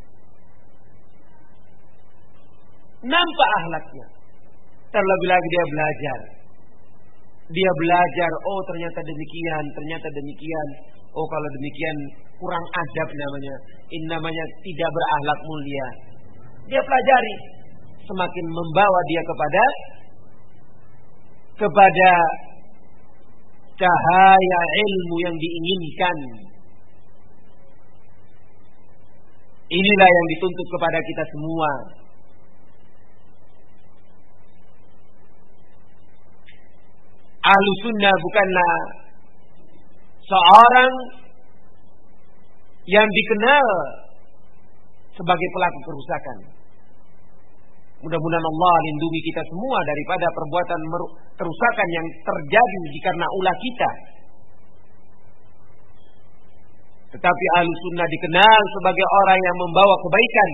Nampak akhlaknya. Terlebih lagi dia belajar. Dia belajar, oh ternyata demikian, ternyata demikian. Oh kalau demikian kurang adab namanya. Ini namanya tidak berakhlak mulia. Dia pelajari. Semakin membawa dia kepada cahaya ilmu yang diinginkan. Inilah yang dituntut kepada kita semua. Ahlus Sunnah bukanlah seorang yang dikenal sebagai pelaku kerusakan. Mudah-mudahan Allah lindungi kita semua daripada perbuatan kerusakan yang terjadi karena ulah kita. Tetapi Ahlus Sunnah dikenal sebagai orang yang membawa kebaikan.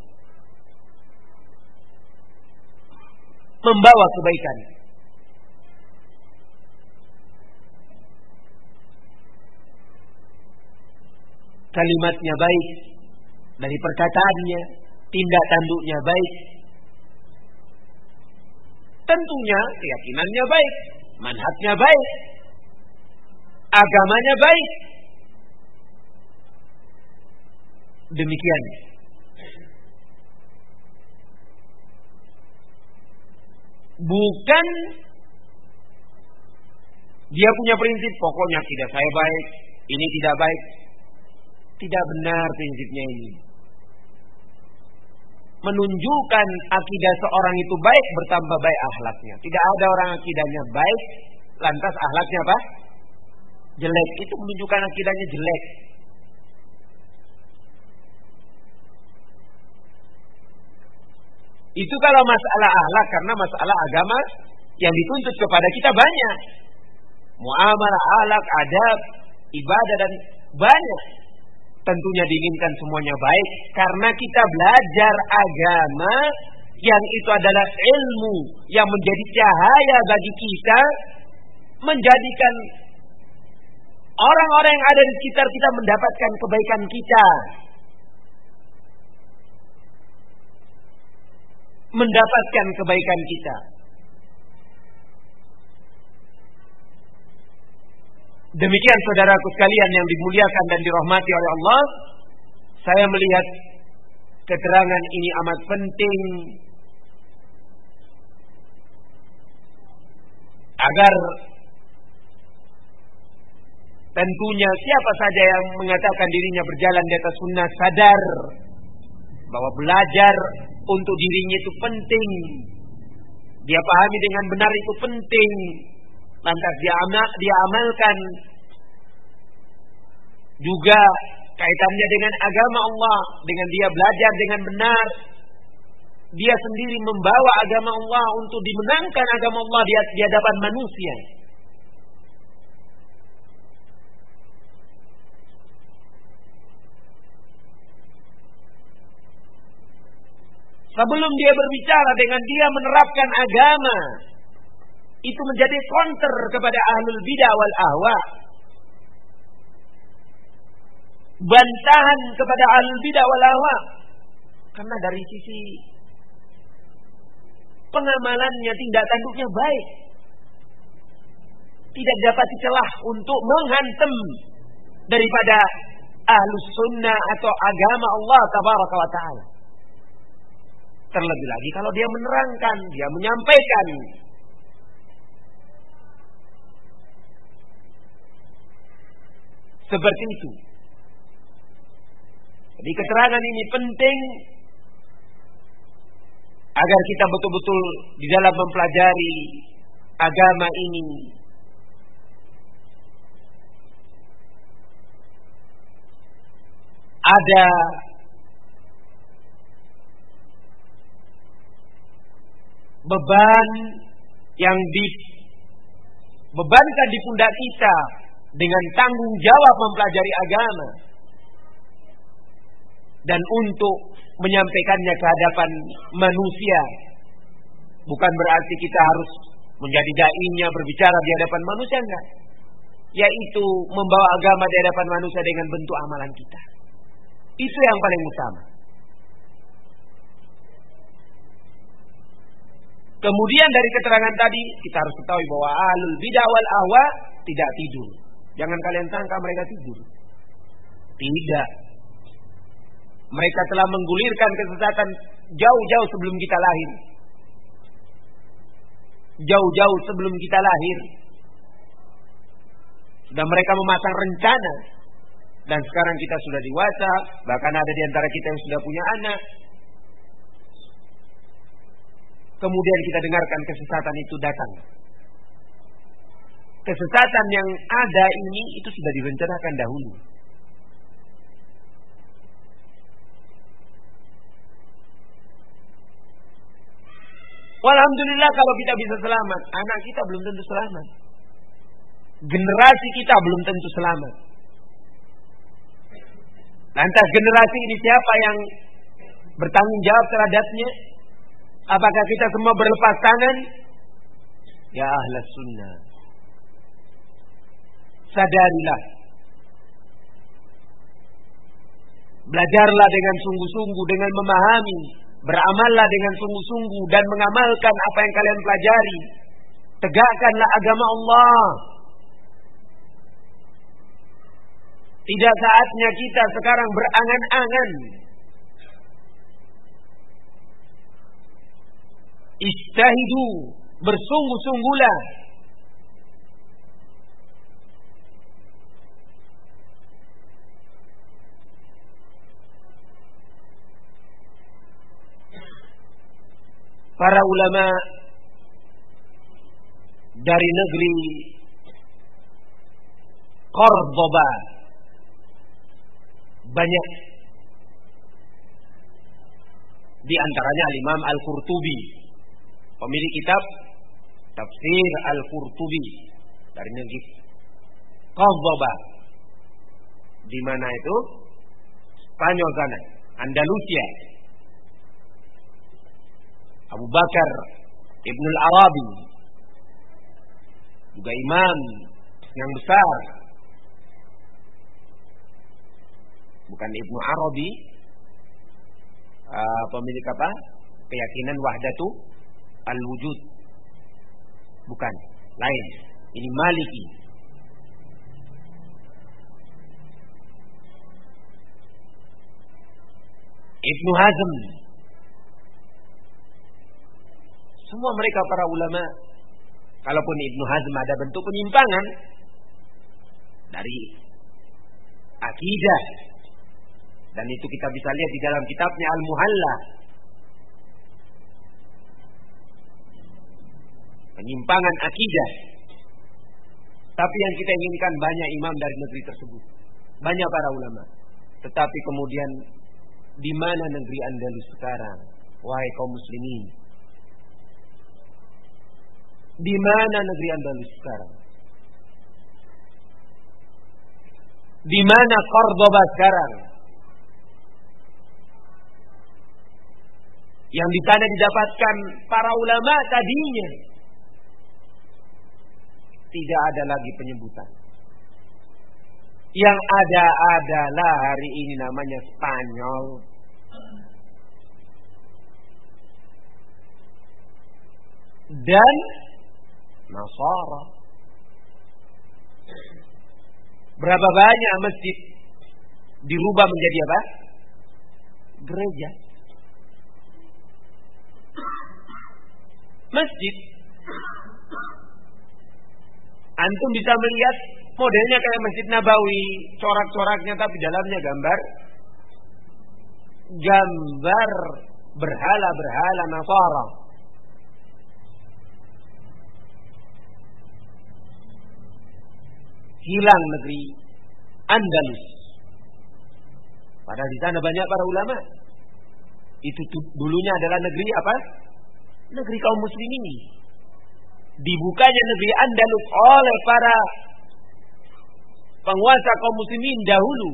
Membawa kebaikan. Kalimatnya baik, dari perkataannya, tindak tanduknya baik. Tentunya keyakinannya baik, manhajnya baik, agamanya baik. Demikian. Bukan dia punya prinsip pokoknya tidak saya baik, ini tidak baik. Tidak benar prinsipnya ini. Menunjukkan akidah seorang itu baik bertambah baik akhlaknya. Tidak ada orang akidahnya baik lantas akhlaknya apa? Jelek. Itu menunjukkan akidahnya jelek. Itu kalau masalah akhlak, karena masalah agama yang dituntut kepada kita banyak. Muamalah, akhlak, adab, ibadah dan banyak. Tentunya diinginkan semuanya baik karena kita belajar agama yang itu adalah ilmu yang menjadi cahaya bagi kita, menjadikan orang-orang yang ada di sekitar kita mendapatkan kebaikan kita, mendapatkan kebaikan kita. Demikian saudaraku sekalian yang dimuliakan dan dirahmati oleh Allah, saya melihat keterangan ini amat penting agar tentunya siapa saja yang mengatakan dirinya berjalan di atas sunnah sadar bahwa belajar untuk dirinya itu penting. Dia pahami dengan benar itu penting. Lantas dia amalkan. Juga kaitannya dengan agama Allah, dengan dia belajar dengan benar. Dia sendiri membawa agama Allah untuk dimenangkan agama Allah di hadapan manusia. Sebelum dia berbicara dengan dia menerapkan agama, itu menjadi counter kepada ahlul bidah wal ahwa. Bantahan kepada ahlul bidah wal ahwa. Karena dari sisi pengamalannya, tindak tanduknya baik, tidak dapat celah untuk menghantam daripada ahlus sunnah atau agama Allah tabaraka wa ta'ala. Terlebih lagi kalau dia menerangkan, dia menyampaikan. Seperti itu. Jadi keterangan ini penting agar kita betul-betul di dalam mempelajari agama ini ada beban yang dibebankan di pundak kita dengan tanggung jawab mempelajari agama dan untuk menyampaikannya ke hadapan manusia. Bukan berarti kita harus menjadi dai-nya berbicara di hadapan manusia, enggak. Yaitu membawa agama di hadapan manusia dengan bentuk amalan kita. Itu yang paling utama. Kemudian dari keterangan tadi kita harus ketahui bahwa ahlul bidah wal ahwa tidak tidur. Jangan kalian sangka mereka tidur. Tidak. Mereka telah menggulirkan kesesatan jauh-jauh sebelum kita lahir. Jauh-jauh sebelum kita lahir. Sudah mereka memasang rencana. Dan sekarang kita sudah dewasa. Bahkan ada di antara kita yang sudah punya anak. Kemudian kita dengarkan kesesatan itu datang. Kesesatan yang ada ini itu sudah direncanakan dahulu. Alhamdulillah kalau kita bisa selamat. Anak kita belum tentu selamat. Generasi kita belum tentu selamat. Lantas generasi ini siapa yang bertanggung jawab terhadapnya? Apakah kita semua berlepas tangan? Ya ahlus sunnah, sadarilah. Belajarlah dengan sungguh-sungguh, dengan memahami. Beramallah dengan sungguh-sungguh dan mengamalkan apa yang kalian pelajari. Tegakkanlah agama Allah. Tidak saatnya kita sekarang berangan-angan. Ijtahidu, bersungguh-sungguhlah. Para ulama dari negeri Cordoba banyak, di antaranya Imam Al-Qurtubi, pemilik kitab Tafsir Al-Qurtubi dari negeri Cordoba. Di mana itu? Spanyol sana, Andalusia. Abu Bakar Ibn Al-Arabi, juga imam yang besar. Bukan Ibnu Arabi, pemilik apa? Keyakinan Wahdatu Al-Wujud. Bukan, lain. Ini Maliki. Ibnu Hazm. Semua mereka para ulama. Kalaupun Ibnu Hazm ada bentuk penyimpangan dari akidah, Dan itu kita bisa lihat di dalam kitabnya Al-Muhalla. Penyimpangan akidah. Tapi yang kita inginkan banyak imam dari negeri tersebut, banyak para ulama. Tetapi kemudian di mana negeri Andalus sekarang, wahai kaum muslimin? Di mana negeri Andalus sekarang? Di mana Cordoba sekarang? Yang di sana didapatkan para ulama tadinya. Tidak ada lagi penyebutan. Yang ada adalah hari ini namanya Spanyol. Dan Nasara. Berapa banyak masjid dirubah menjadi apa? Gereja. Masjid. Antum bisa melihat modelnya kayak Masjid Nabawi, corak-coraknya tapi dalamnya gambar berhala-berhala Nasara. Hilang negeri Andalus. Padahal di sana banyak para ulama. Itu dulunya adalah negeri apa? Negeri kaum muslimin. Dibukanya negeri Andalus oleh para penguasa kaum muslimin dahulu.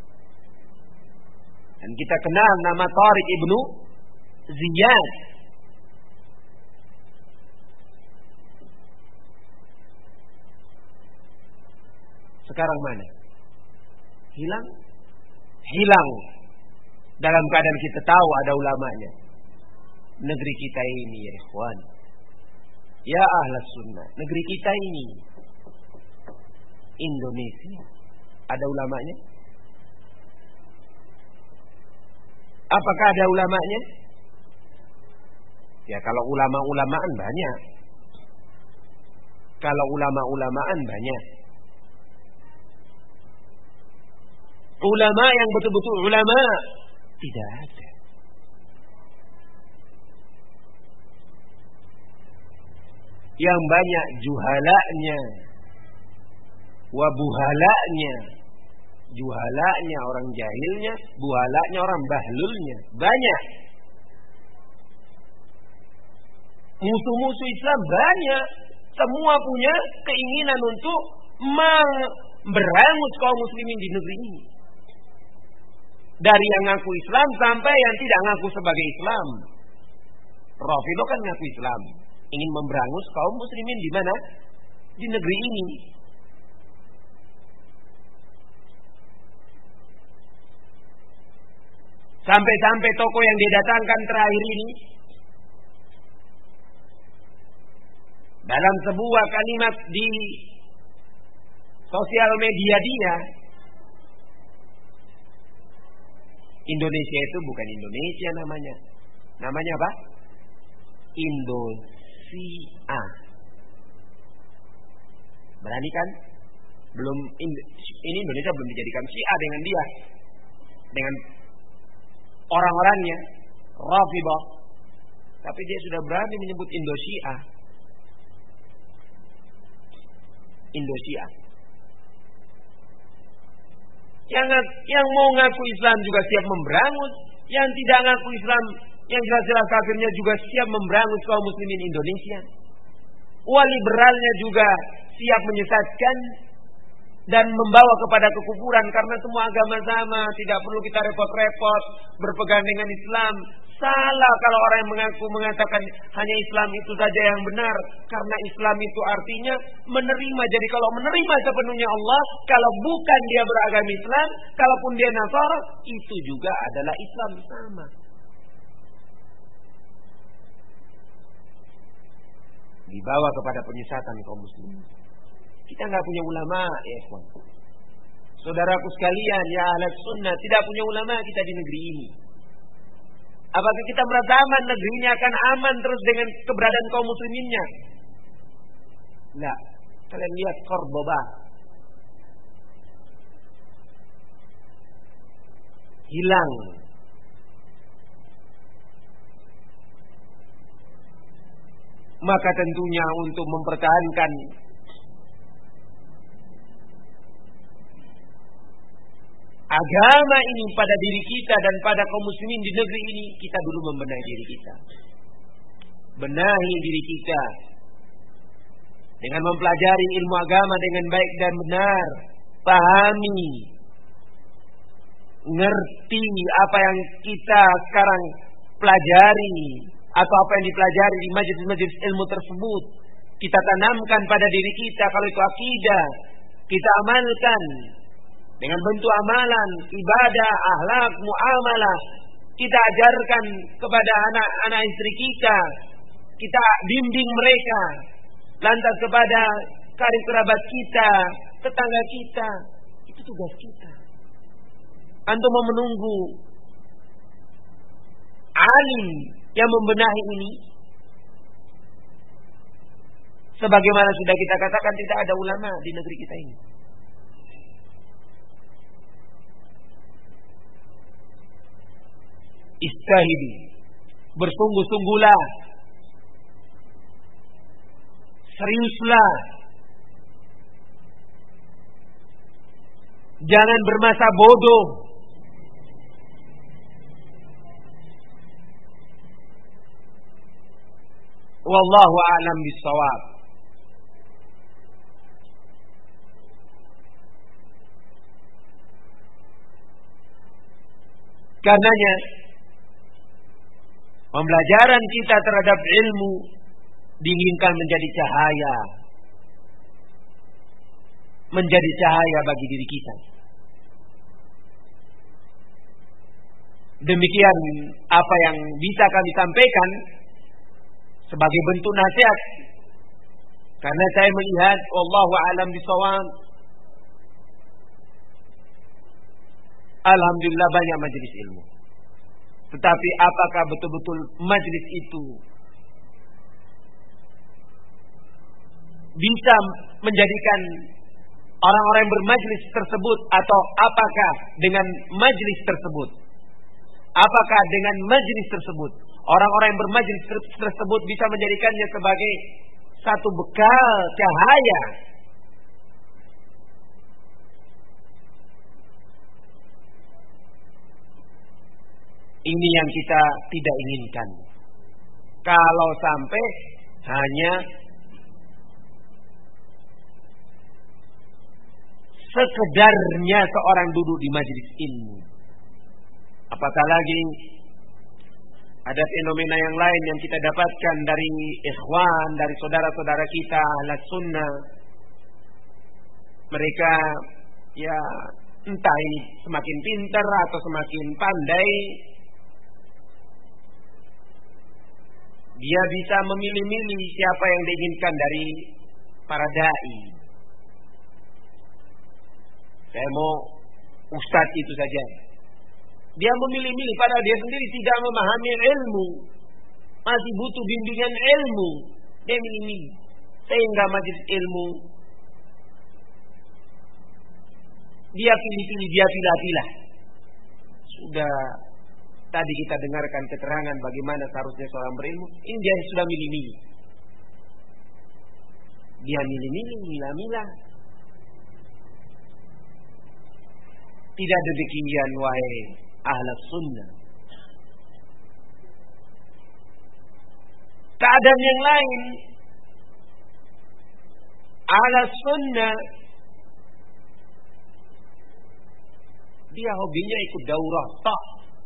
Dan kita kenal nama Tariq ibnu Ziyad. Sekarang mana? Hilang. Dalam keadaan kita tahu ada ulamanya. Negeri kita ini ya ikhwan, ya ahlus sunnah, negeri kita ini Indonesia, ada ulamanya? Apakah ada ulamanya? Ya kalau ulama-ulamaan banyak. Kalau ulama-ulamaan banyak. Ulama yang betul-betul ulama tidak ada. Yang banyak juhalanya, wabuhalanya. Juhalanya orang jahilnya, buhalanya orang bahlulnya. Banyak. Musuh-musuh Islam banyak. Semua punya keinginan untuk memberangus kaum muslimin di negeri ini. Dari yang ngaku Islam sampai yang tidak ngaku sebagai Islam. Rafidhah kan ngaku Islam, ingin memberangus kaum muslimin di mana? Di negeri ini. Sampai-sampai tokoh yang didatangkan terakhir ini dalam sebuah kalimat di sosial media dia, Indonesia itu bukan Indonesia namanya. Namanya apa? Indonesia. Berani kan? Ini Indonesia belum dijadikan Syiah dengan dia, dengan orang-orangnya Rafidhah. Tapi dia sudah berani menyebut Indonesia. Indonesia. Yang mau ngaku Islam juga siap memberangus, yang tidak ngaku Islam, yang jelas-jelas kafirnya juga siap memberangus kaum muslimin Indonesia. Liberalnya juga siap menyesatkan dan membawa kepada kekufuran, karena semua agama sama, tidak perlu kita repot-repot berpegang dengan Islam. Salah kalau orang yang mengatakan hanya Islam itu saja yang benar, karena Islam itu artinya menerima. Jadi kalau menerima sepenuhnya Allah, kalau bukan dia beragama Islam, kalaupun dia Nasara, itu juga adalah Islam sama. Dibawa kepada penyesatan kaum muslimin. Kita nggak punya ulama, ya ikhwan. Saudaraku sekalian, ya ahlus sunnah, tidak punya ulama kita di negeri ini. Apakah kita merasa aman, negerinya akan aman terus dengan keberadaan kaum musliminnya? Enggak. Kalian lihat Cordoba. hilang. Maka tentunya untuk mempertahankan agama ini pada diri kita dan pada kaum muslimin di negeri ini, kita dulu membenahi diri kita. Benahi diri kita dengan mempelajari ilmu agama dengan baik dan benar, pahami, ngerti apa yang kita sekarang pelajari atau apa yang dipelajari di majelis-majelis ilmu tersebut, kita tanamkan pada diri kita. Kalau itu akidah, kita amalkan dengan bentuk amalan, ibadah, akhlak, muamalah. Kita ajarkan kepada anak-anak istri kita, kita bimbing mereka. Lantas kepada karib kerabat kita, tetangga kita, itu tugas kita. Antum mau menunggu alim yang membenahi ini? Sebagaimana sudah kita katakan, tidak ada ulama di negeri kita ini. Istahidi, bersungguh-sungguhlah, seriuslah, jangan bermasa bodoh. Wallahu a'lam bishawab. Karenanya pembelajaran kita terhadap ilmu diinginkan menjadi cahaya, menjadi cahaya bagi diri kita. Demikian apa yang bisa kami sampaikan sebagai bentuk nasihat, karena saya melihat wallahu a'lam bishawab, alhamdulillah banyak majelis ilmu. Tetapi apakah betul-betul majelis itu bisa menjadikan orang-orang yang bermajlis tersebut, atau apakah dengan majlis tersebut, apakah dengan majlis tersebut orang-orang yang bermajlis tersebut bisa menjadikannya sebagai satu bekal cahaya ini yang kita tidak inginkan. Kalau sampai hanya sekedarnya seorang duduk di majelis ilmu. Apatah lagi ada fenomena yang lain yang kita dapatkan dari ikhwan, dari saudara-saudara kita ahlus sunnah. Mereka ya entah ini semakin pintar atau semakin pandai, dia bisa memilih-milih siapa yang diinginkan dari para dai. Saya mau ustadz itu saja. Dia memilih-milih padahal dia sendiri tidak memahami ilmu, masih butuh bimbingan ilmu. Dia milih-milih sehingga majelis ilmu dia pilih-pilih, dia pilah-pilah. Sudah tadi kita dengarkan keterangan bagaimana seharusnya seorang berilmu. Ini dia sudah milih-milih. Dia milih-milih, milah-milah. Tidak demikian wahai ahlus sunnah. Keadaan yang lain, ahlus sunnah dia hobinya ikut daurah tak.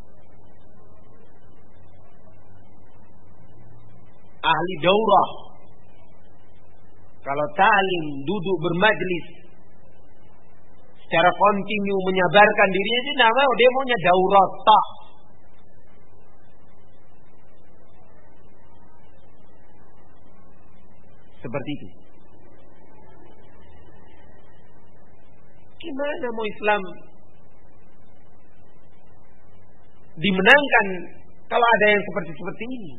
Ahli daurah, kalau ta'lim, duduk bermajlis secara kontinu menyabarkan dirinya, dia maunya daurah tak. Seperti itu. Gimana mau Islam dimenangkan kalau ada yang seperti ini?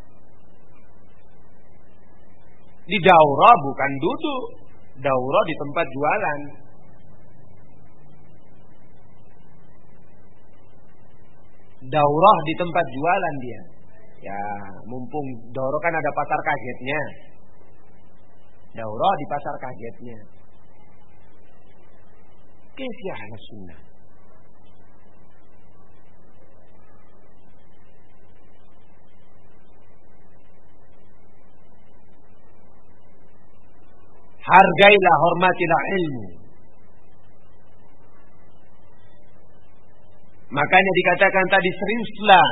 Di daurah bukan duduk, daurah di tempat jualan. daurah di tempat jualan dia. Ya, mumpung daurah kan ada pasar kagetnya. Daurah di pasar kagetnya. Kaifa ahli sunnah? Hargailah, hormatilah ilmu. Makanya dikatakan tadi seriuslah.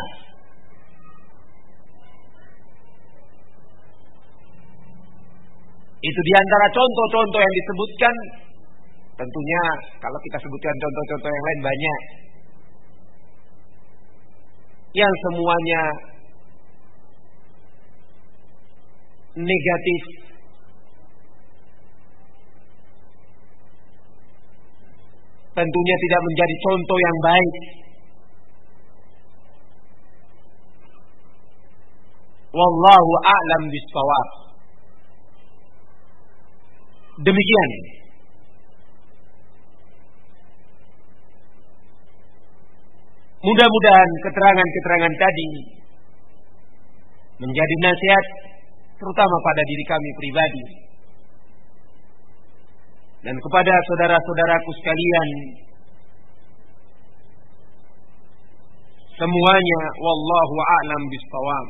Itu diantara contoh-contoh yang disebutkan. Tentunya kalau kita sebutkan contoh-contoh yang lain banyak. Yang semuanya negatif. Tentunya tidak menjadi contoh yang baik. Wallahu a'lam bishawab. Demikian. Mudah-mudahan keterangan-keterangan tadi menjadi nasihat terutama pada diri kami pribadi dan kepada saudara-saudaraku sekalian semuanya. Wallahu a'lam bishawab.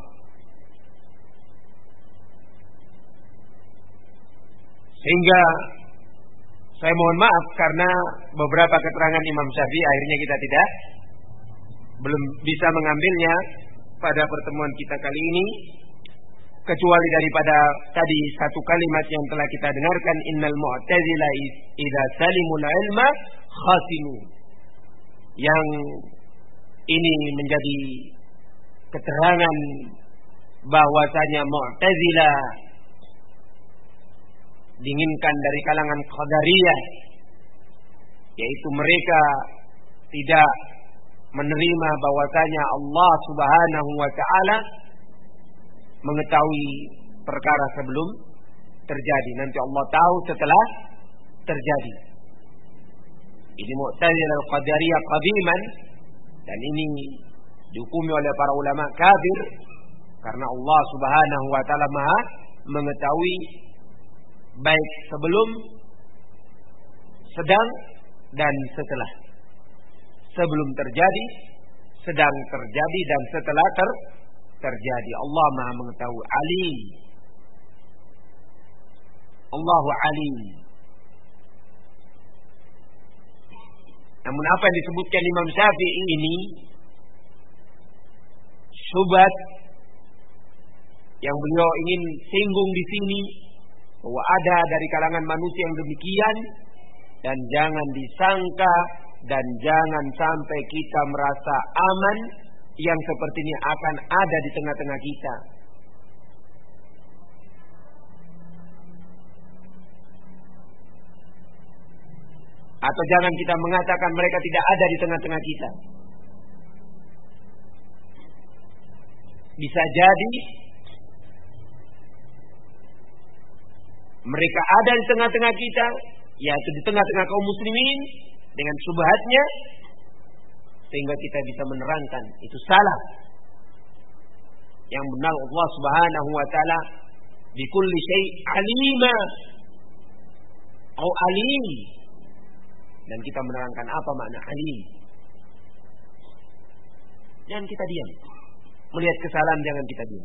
Sehingga saya mohon maaf karena beberapa keterangan Imam Syafi'i akhirnya kita belum bisa mengambilnya pada pertemuan kita kali ini, kecuali daripada tadi satu kalimat yang telah kita dengarkan, innal mu'tazilah idza salimul ilma khasinu. Yang ini menjadi keterangan bahwasanya Mu'tazilah diinginkan dari kalangan Qadariyah, yaitu mereka tidak menerima bahwasanya Allah Subhanahu wa taala mengetahui perkara sebelum terjadi. Nanti Allah tahu setelah terjadi. Ini Mu'tazilah Qadariyah qadiman, dan ini dihukumi oleh para ulama kafir karena Allah Subhanahu wa taala Maha mengetahui baik sebelum, sedang dan setelah. Sebelum terjadi, sedang terjadi dan setelah terjadi. Allah Maha mengetahui, alim. Allahu alim. Namun apa yang disebutkan Imam Syafi'i ini syubhat yang beliau ingin singgung di sini, bahwa ada dari kalangan manusia yang demikian, dan jangan disangka dan jangan sampai kita merasa aman yang seperti ini akan ada di tengah-tengah kita. Atau jangan kita mengatakan mereka tidak ada di tengah-tengah kita. Bisa jadi mereka ada di tengah-tengah kita, yaitu di tengah-tengah kaum muslimin dengan syubhatnya, sehingga kita bisa menerangkan itu salah. Yang benar Allah Subhanahu wa taala bi kulli syai' alima atau alim, dan kita menerangkan apa makna alim. Jangan kita diam. Melihat kesalahan jangan kita diam.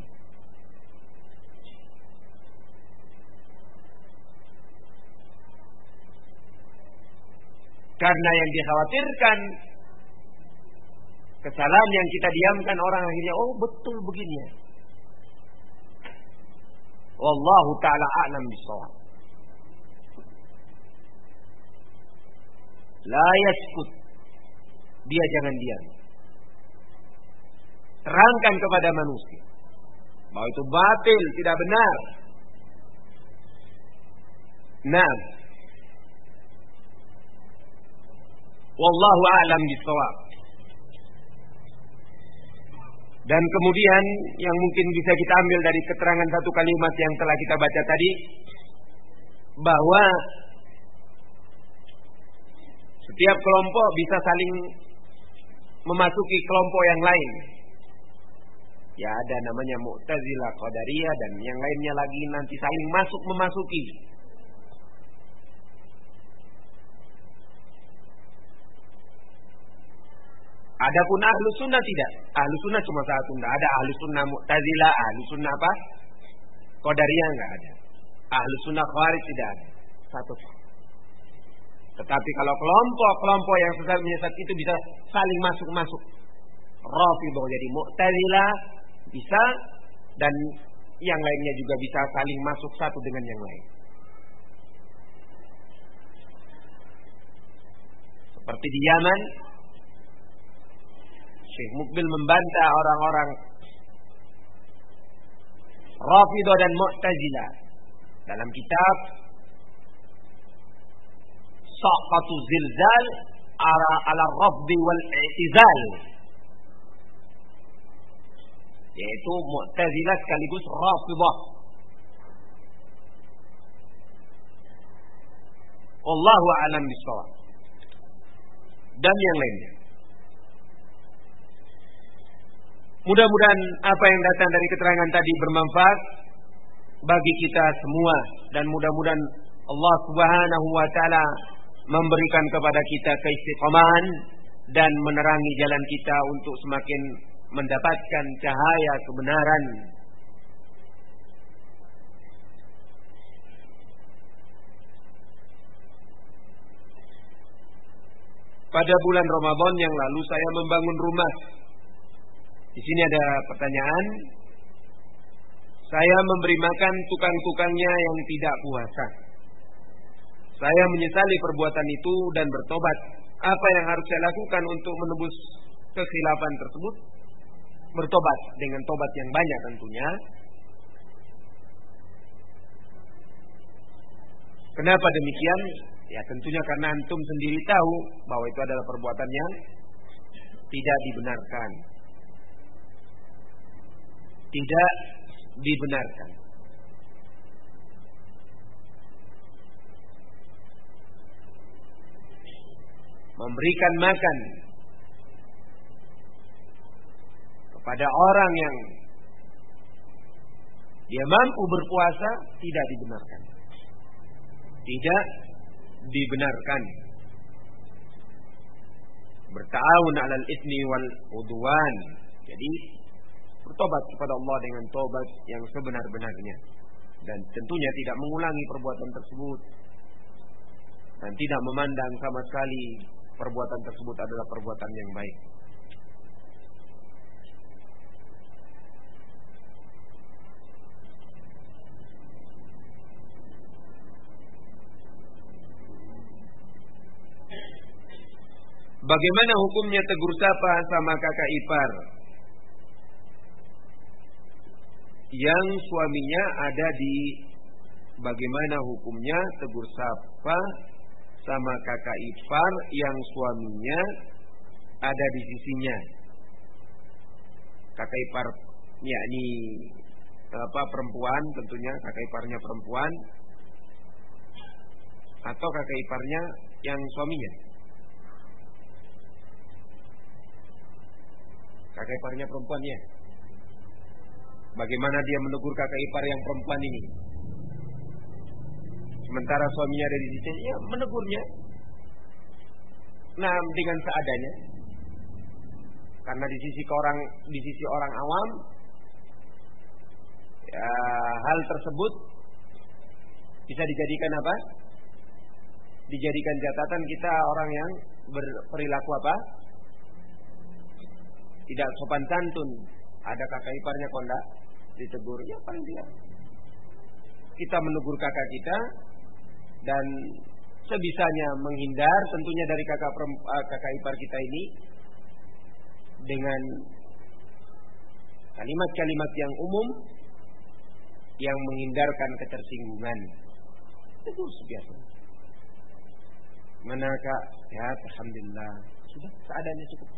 Karena yang dikhawatirkan kesalahan yang kita diamkan, orang akhirnya oh betul begini ya. Wallahu ta'ala a'lam bishawab. La yaskut. Dia jangan diam. Terangkan kepada manusia bahwa itu batil, tidak benar. Nah, wallahu a'lam bishawab. Dan kemudian yang mungkin bisa kita ambil dari keterangan satu kalimat yang telah kita baca tadi, bahwa setiap kelompok bisa saling memasuki kelompok yang lain. Ya ada namanya Mu'tazilah, Qadariyah dan yang lainnya lagi nanti saling memasuki. Adapun ahlu sunnah tidak. Ahlu sunnah cuma satu, tidak ada ahlu sunnah Mu'tazilah, ahlu sunnah apa? Qadariyah enggak ada. Ahlu sunnah Khawarij tidak ada. Satu. Tetapi kalau kelompok-kelompok yang sesat menyesat itu bisa saling masuk. Rafidhah jadi Mu'tazilah bisa, dan yang lainnya juga bisa saling masuk satu dengan yang lain. Seperti di Yaman, Syekh Mukbil membantah orang-orang Rafidhah dan Mu'tazilah dalam kitab Saqatu Zilzal ala Rafdi wal I'tizal, yaitu Mu'tazilah sekaligus Rafidhah. Wallahu a'lam bishawab. Dan yang lainnya. Mudah-mudahan apa yang datang dari keterangan tadi bermanfaat bagi kita semua, dan mudah-mudahan Allah Subhanahu wa taala memberikan kepada kita keistiqomahan dan menerangi jalan kita untuk semakin mendapatkan cahaya kebenaran. Pada bulan Ramadan yang lalu saya membangun rumah. Di sini ada pertanyaan. Saya memberi makan tukang-tukangnya yang tidak puasa. Saya menyesali perbuatan itu dan bertobat. Apa yang harus saya lakukan untuk menebus kekhilafan tersebut? Bertobat dengan tobat yang banyak tentunya. Kenapa demikian? Ya tentunya karena antum sendiri tahu bahwa itu adalah perbuatan yang tidak dibenarkan. Tidak dibenarkan. Memberikan makan kepada orang yang dia mampu berpuasa tidak dibenarkan. Tidak dibenarkan. Berta'awun 'alal itsmi wal 'udwan. Jadi bertobat kepada Allah dengan tobat yang sebenar-benarnya, dan tentunya tidak mengulangi perbuatan tersebut, dan tidak memandang sama sekali perbuatan tersebut adalah perbuatan yang baik. Bagaimana hukumnya tegur sapa sama kakak ipar yang suaminya ada di, bagaimana hukumnya tegur sapa sama kakak ipar yang suaminya ada di sisinya? Kakak ipar yakni perempuan, tentunya kakak iparnya perempuan, atau kakak iparnya yang suaminya? Kakak iparnya perempuan ya. Bagaimana dia menegur kakak ipar yang perempuan ini? Sementara suaminya ada di sisi, ya menegurnya. Nah, dengan seadanya. Karena di sisi orang awam, ya, hal tersebut bisa dijadikan apa? Dijadikan catatan kita orang yang berperilaku apa? Tidak sopan santun. Ada kakak iparnya kondak ditegur, ya paling tidak kita menegur kakak kita, dan sebisanya menghindar tentunya dari kakak ipar kita ini dengan kalimat-kalimat yang umum yang menghindarkan ketersinggungan. Tegur biasa. Mana kak? Ya, alhamdulillah. Sudah seadanya cukup.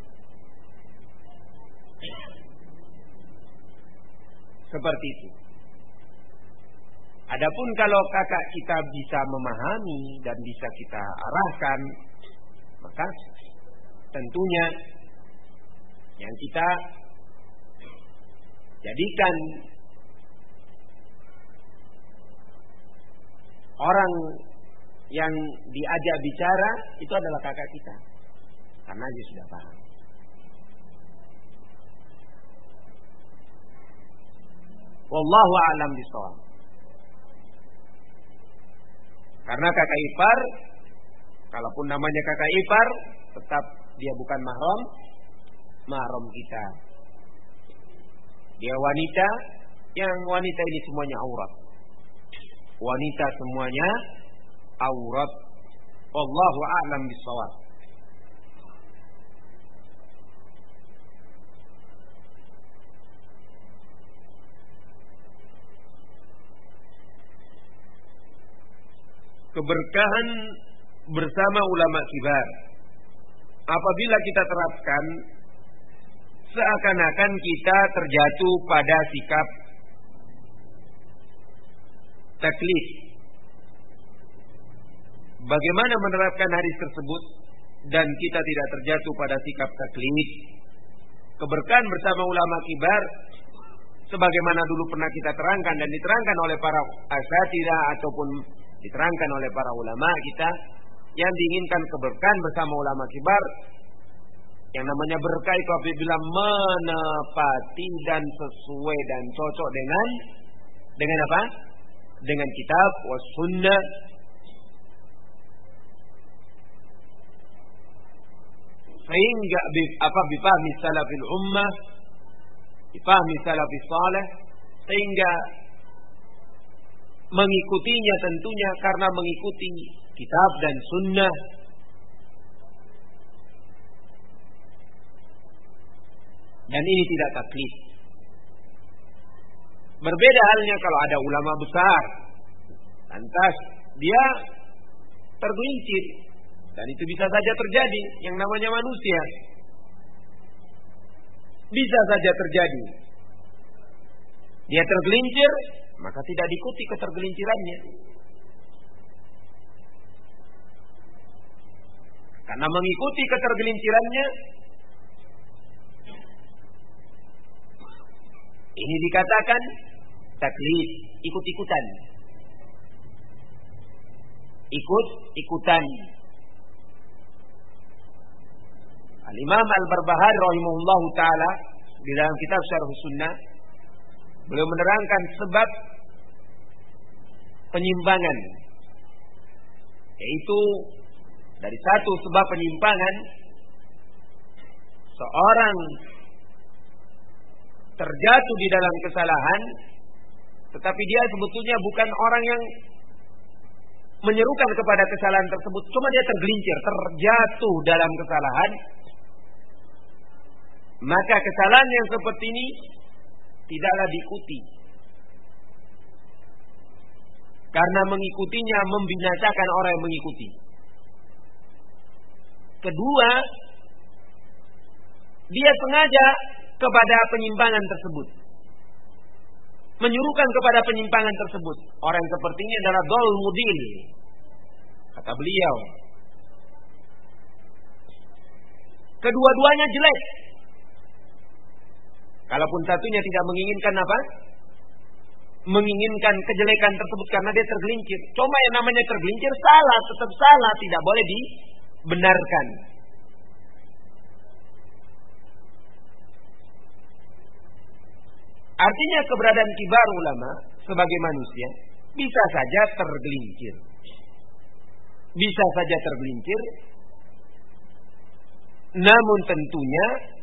Seperti itu. Adapun kalau kakak kita bisa memahami dan bisa kita arahkan, maka tentunya yang kita jadikan orang yang diajak bicara itu adalah kakak kita, karena dia sudah paham. Wallahu a'lam bishawab. Karena kakak ipar, kalaupun namanya kakak ipar, tetap dia bukan mahram kita. Dia wanita, yang wanita ini semuanya aurat. Wanita semuanya aurat. Wallahu a'lam bishawab. Keberkahan bersama ulama kibar, apabila kita terapkan, seakan-akan kita terjatuh pada sikap taklid. Bagaimana menerapkan hadis tersebut dan kita tidak terjatuh pada sikap taklid? Keberkahan bersama ulama kibar, sebagaimana dulu pernah kita terangkan dan diterangkan oleh para asatidzah ataupun diterangkan oleh para ulama kita, yang diinginkan keberkahan bersama ulama kibar, yang namanya berkah itu apabila menepati dan sesuai dan cocok dengan apa? Dengan kitab was sunnah, sehingga bifahmi salafil ummah, bifahmi salafis salih, sehingga mengikutinya tentunya karena mengikuti kitab dan sunnah. Dan ini tidak taklid. Berbeda halnya kalau ada ulama besar, lantas dia tergelincir, dan itu bisa saja terjadi, yang namanya manusia. Bisa saja terjadi. Dia tergelincir, maka tidak diikuti ketergelincirannya. Karena mengikuti ketergelincirannya, ini dikatakan taklid, ikut-ikutan. Ikut-ikutan. Al-Imam Al-Barbahari rahimahullahu ta'ala di dalam kitab Syarh Sunnah, beliau menerangkan sebab penyimpangan, yaitu dari satu sebab penyimpangan, seorang terjatuh di dalam kesalahan, tetapi dia sebetulnya bukan orang yang menyerukan kepada kesalahan tersebut, cuma dia tergelincir, terjatuh dalam kesalahan. Maka kesalahan yang seperti ini tidaklah diikuti, karena mengikutinya membinasakan orang yang mengikuti. Kedua, dia sengaja kepada penyimpangan tersebut, menyuruhkan kepada penyimpangan tersebut. Orang seperti ini adalah dhal mudil, kata beliau. Kedua-duanya jelek. Kalaupun satunya tidak menginginkan apa? Menginginkan kejelekan tersebut karena dia tergelincir. Cuma yang namanya tergelincir salah, tetap salah, tidak boleh dibenarkan. Artinya keberadaan kibar ulama sebagai manusia bisa saja tergelincir. Bisa saja tergelincir. Namun tentunya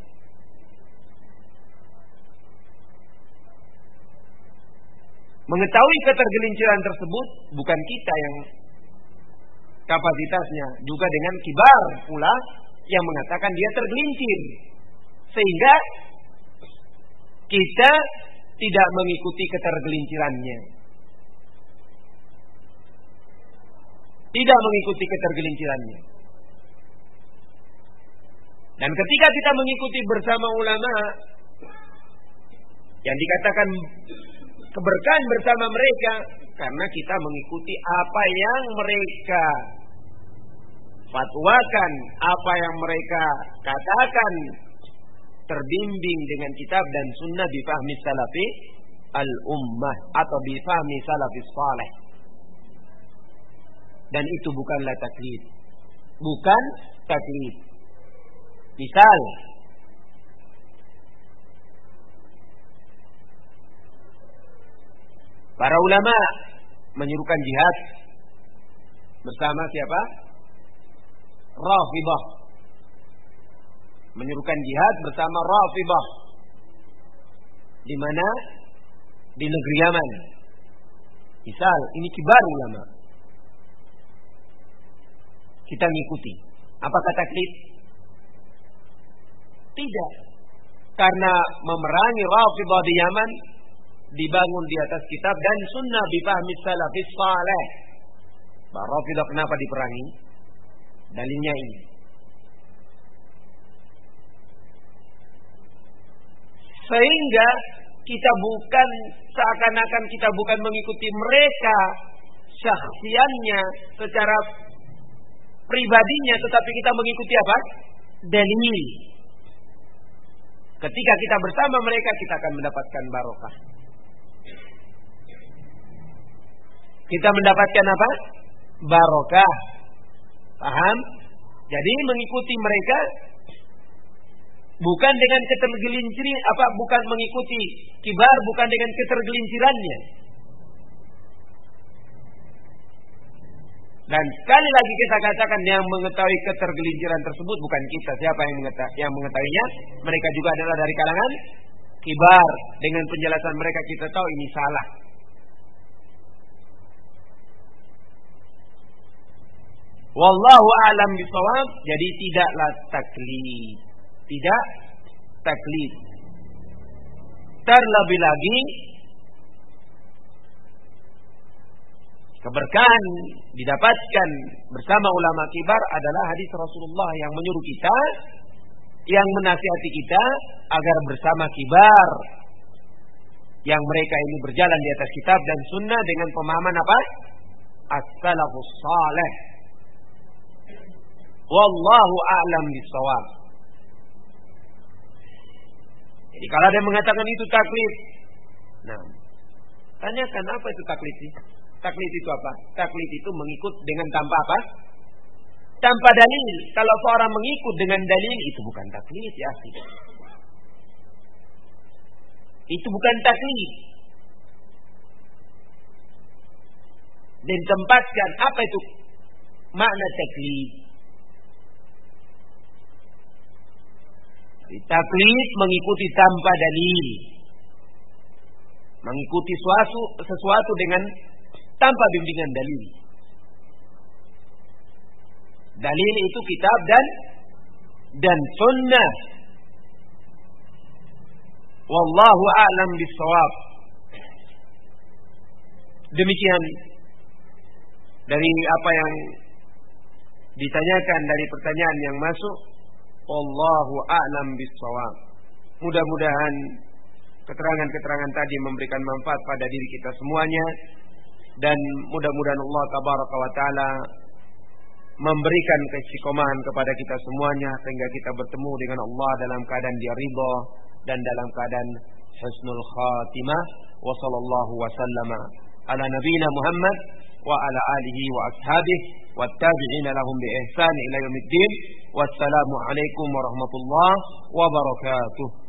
mengetahui ketergelinciran tersebut bukan kita yang kapasitasnya, juga dengan kibar pula yang mengatakan dia tergelincir, sehingga kita tidak mengikuti ketergelincirannya. Tidak mengikuti ketergelincirannya. Dan ketika kita mengikuti bersama ulama yang dikatakan keberkahan bersama mereka, karena kita mengikuti apa yang mereka fatwakan, apa yang mereka katakan terbimbing dengan kitab dan sunnah bifahmi salafi al-ummah atau bifahmi salafis salih. Dan itu bukanlah taklid. Bukan taklid. Misal, para ulama menyuruhkan jihad bersama siapa? Rafidhah. Menyuruhkan jihad bersama Rafidhah. Di mana? Di negeri Yaman. Misal, ini kibar ulama. Kita ngikuti. Apakah taklid? Tidak. Karena memerangi Rafidhah di Yaman dibangun di atas kitab dan sunnah bifahmi salafis salih. Rafidhah kenapa diperangi? Dalilnya ini. Sehingga kita bukan seakan-akan kita bukan mengikuti mereka syakhsiannya secara pribadinya, tetapi kita mengikuti apa? Dalil. Ketika kita bersama mereka, kita akan mendapatkan barokah. Kita mendapatkan apa? Barokah. Paham? Jadi mengikuti mereka bukan dengan ketergelinciran, bukan mengikuti kibar, bukan dengan ketergelincirannya. Dan sekali lagi kita katakan yang mengetahui ketergelinciran tersebut bukan kita. Siapa yang mengetahuinya? Mereka juga adalah dari kalangan kibar. Dengan penjelasan mereka kita tahu ini salah. Wallahu a'lam bishawab. Jadi tidaklah taklid. Tidak taklid. Terlebih lagi keberkahan didapatkan bersama ulama kibar adalah hadis Rasulullah yang menyuruh kita, yang menasihati kita agar bersama kibar yang mereka ini berjalan di atas kitab dan sunnah dengan pemahaman apa? As-salafus salih. Wallahu a'lam bishawab. Jadi kalau ada yang mengatakan itu taklid, nah, tanyakan apa itu taklid sih? Taklid itu apa? Taklid itu mengikut dengan tanpa apa? Tanpa dalil. Kalau seorang mengikut dengan dalil, itu bukan taklid ya. Itu bukan taklid. Dan tempatkan apa itu makna taklid. Taklid mengikuti tanpa dalil. Mengikuti sesuatu dengan tanpa bimbingan dalil. Dalil itu kitab dan sunnah. Wallahu a'lam bishawab. Demikian dari apa yang ditanyakan dari pertanyaan yang masuk. Wallahu a'lam bishawab. Mudah-mudahan keterangan-keterangan tadi memberikan manfaat pada diri kita semuanya. Dan mudah-mudahan Allah tabaraka wa ta'ala memberikan keistiqomahan kepada kita semuanya sehingga kita bertemu dengan Allah dalam keadaan Dia ridha dan dalam keadaan husnul khatimah. Wa sallallahu wa sallama ala nabiyina Muhammad wa ala alihi wa ashabihi wa tabi'ina lahum bi ihsan ila yaumiddin. Wassalamu alaikum warahmatullahi wabarakatuh.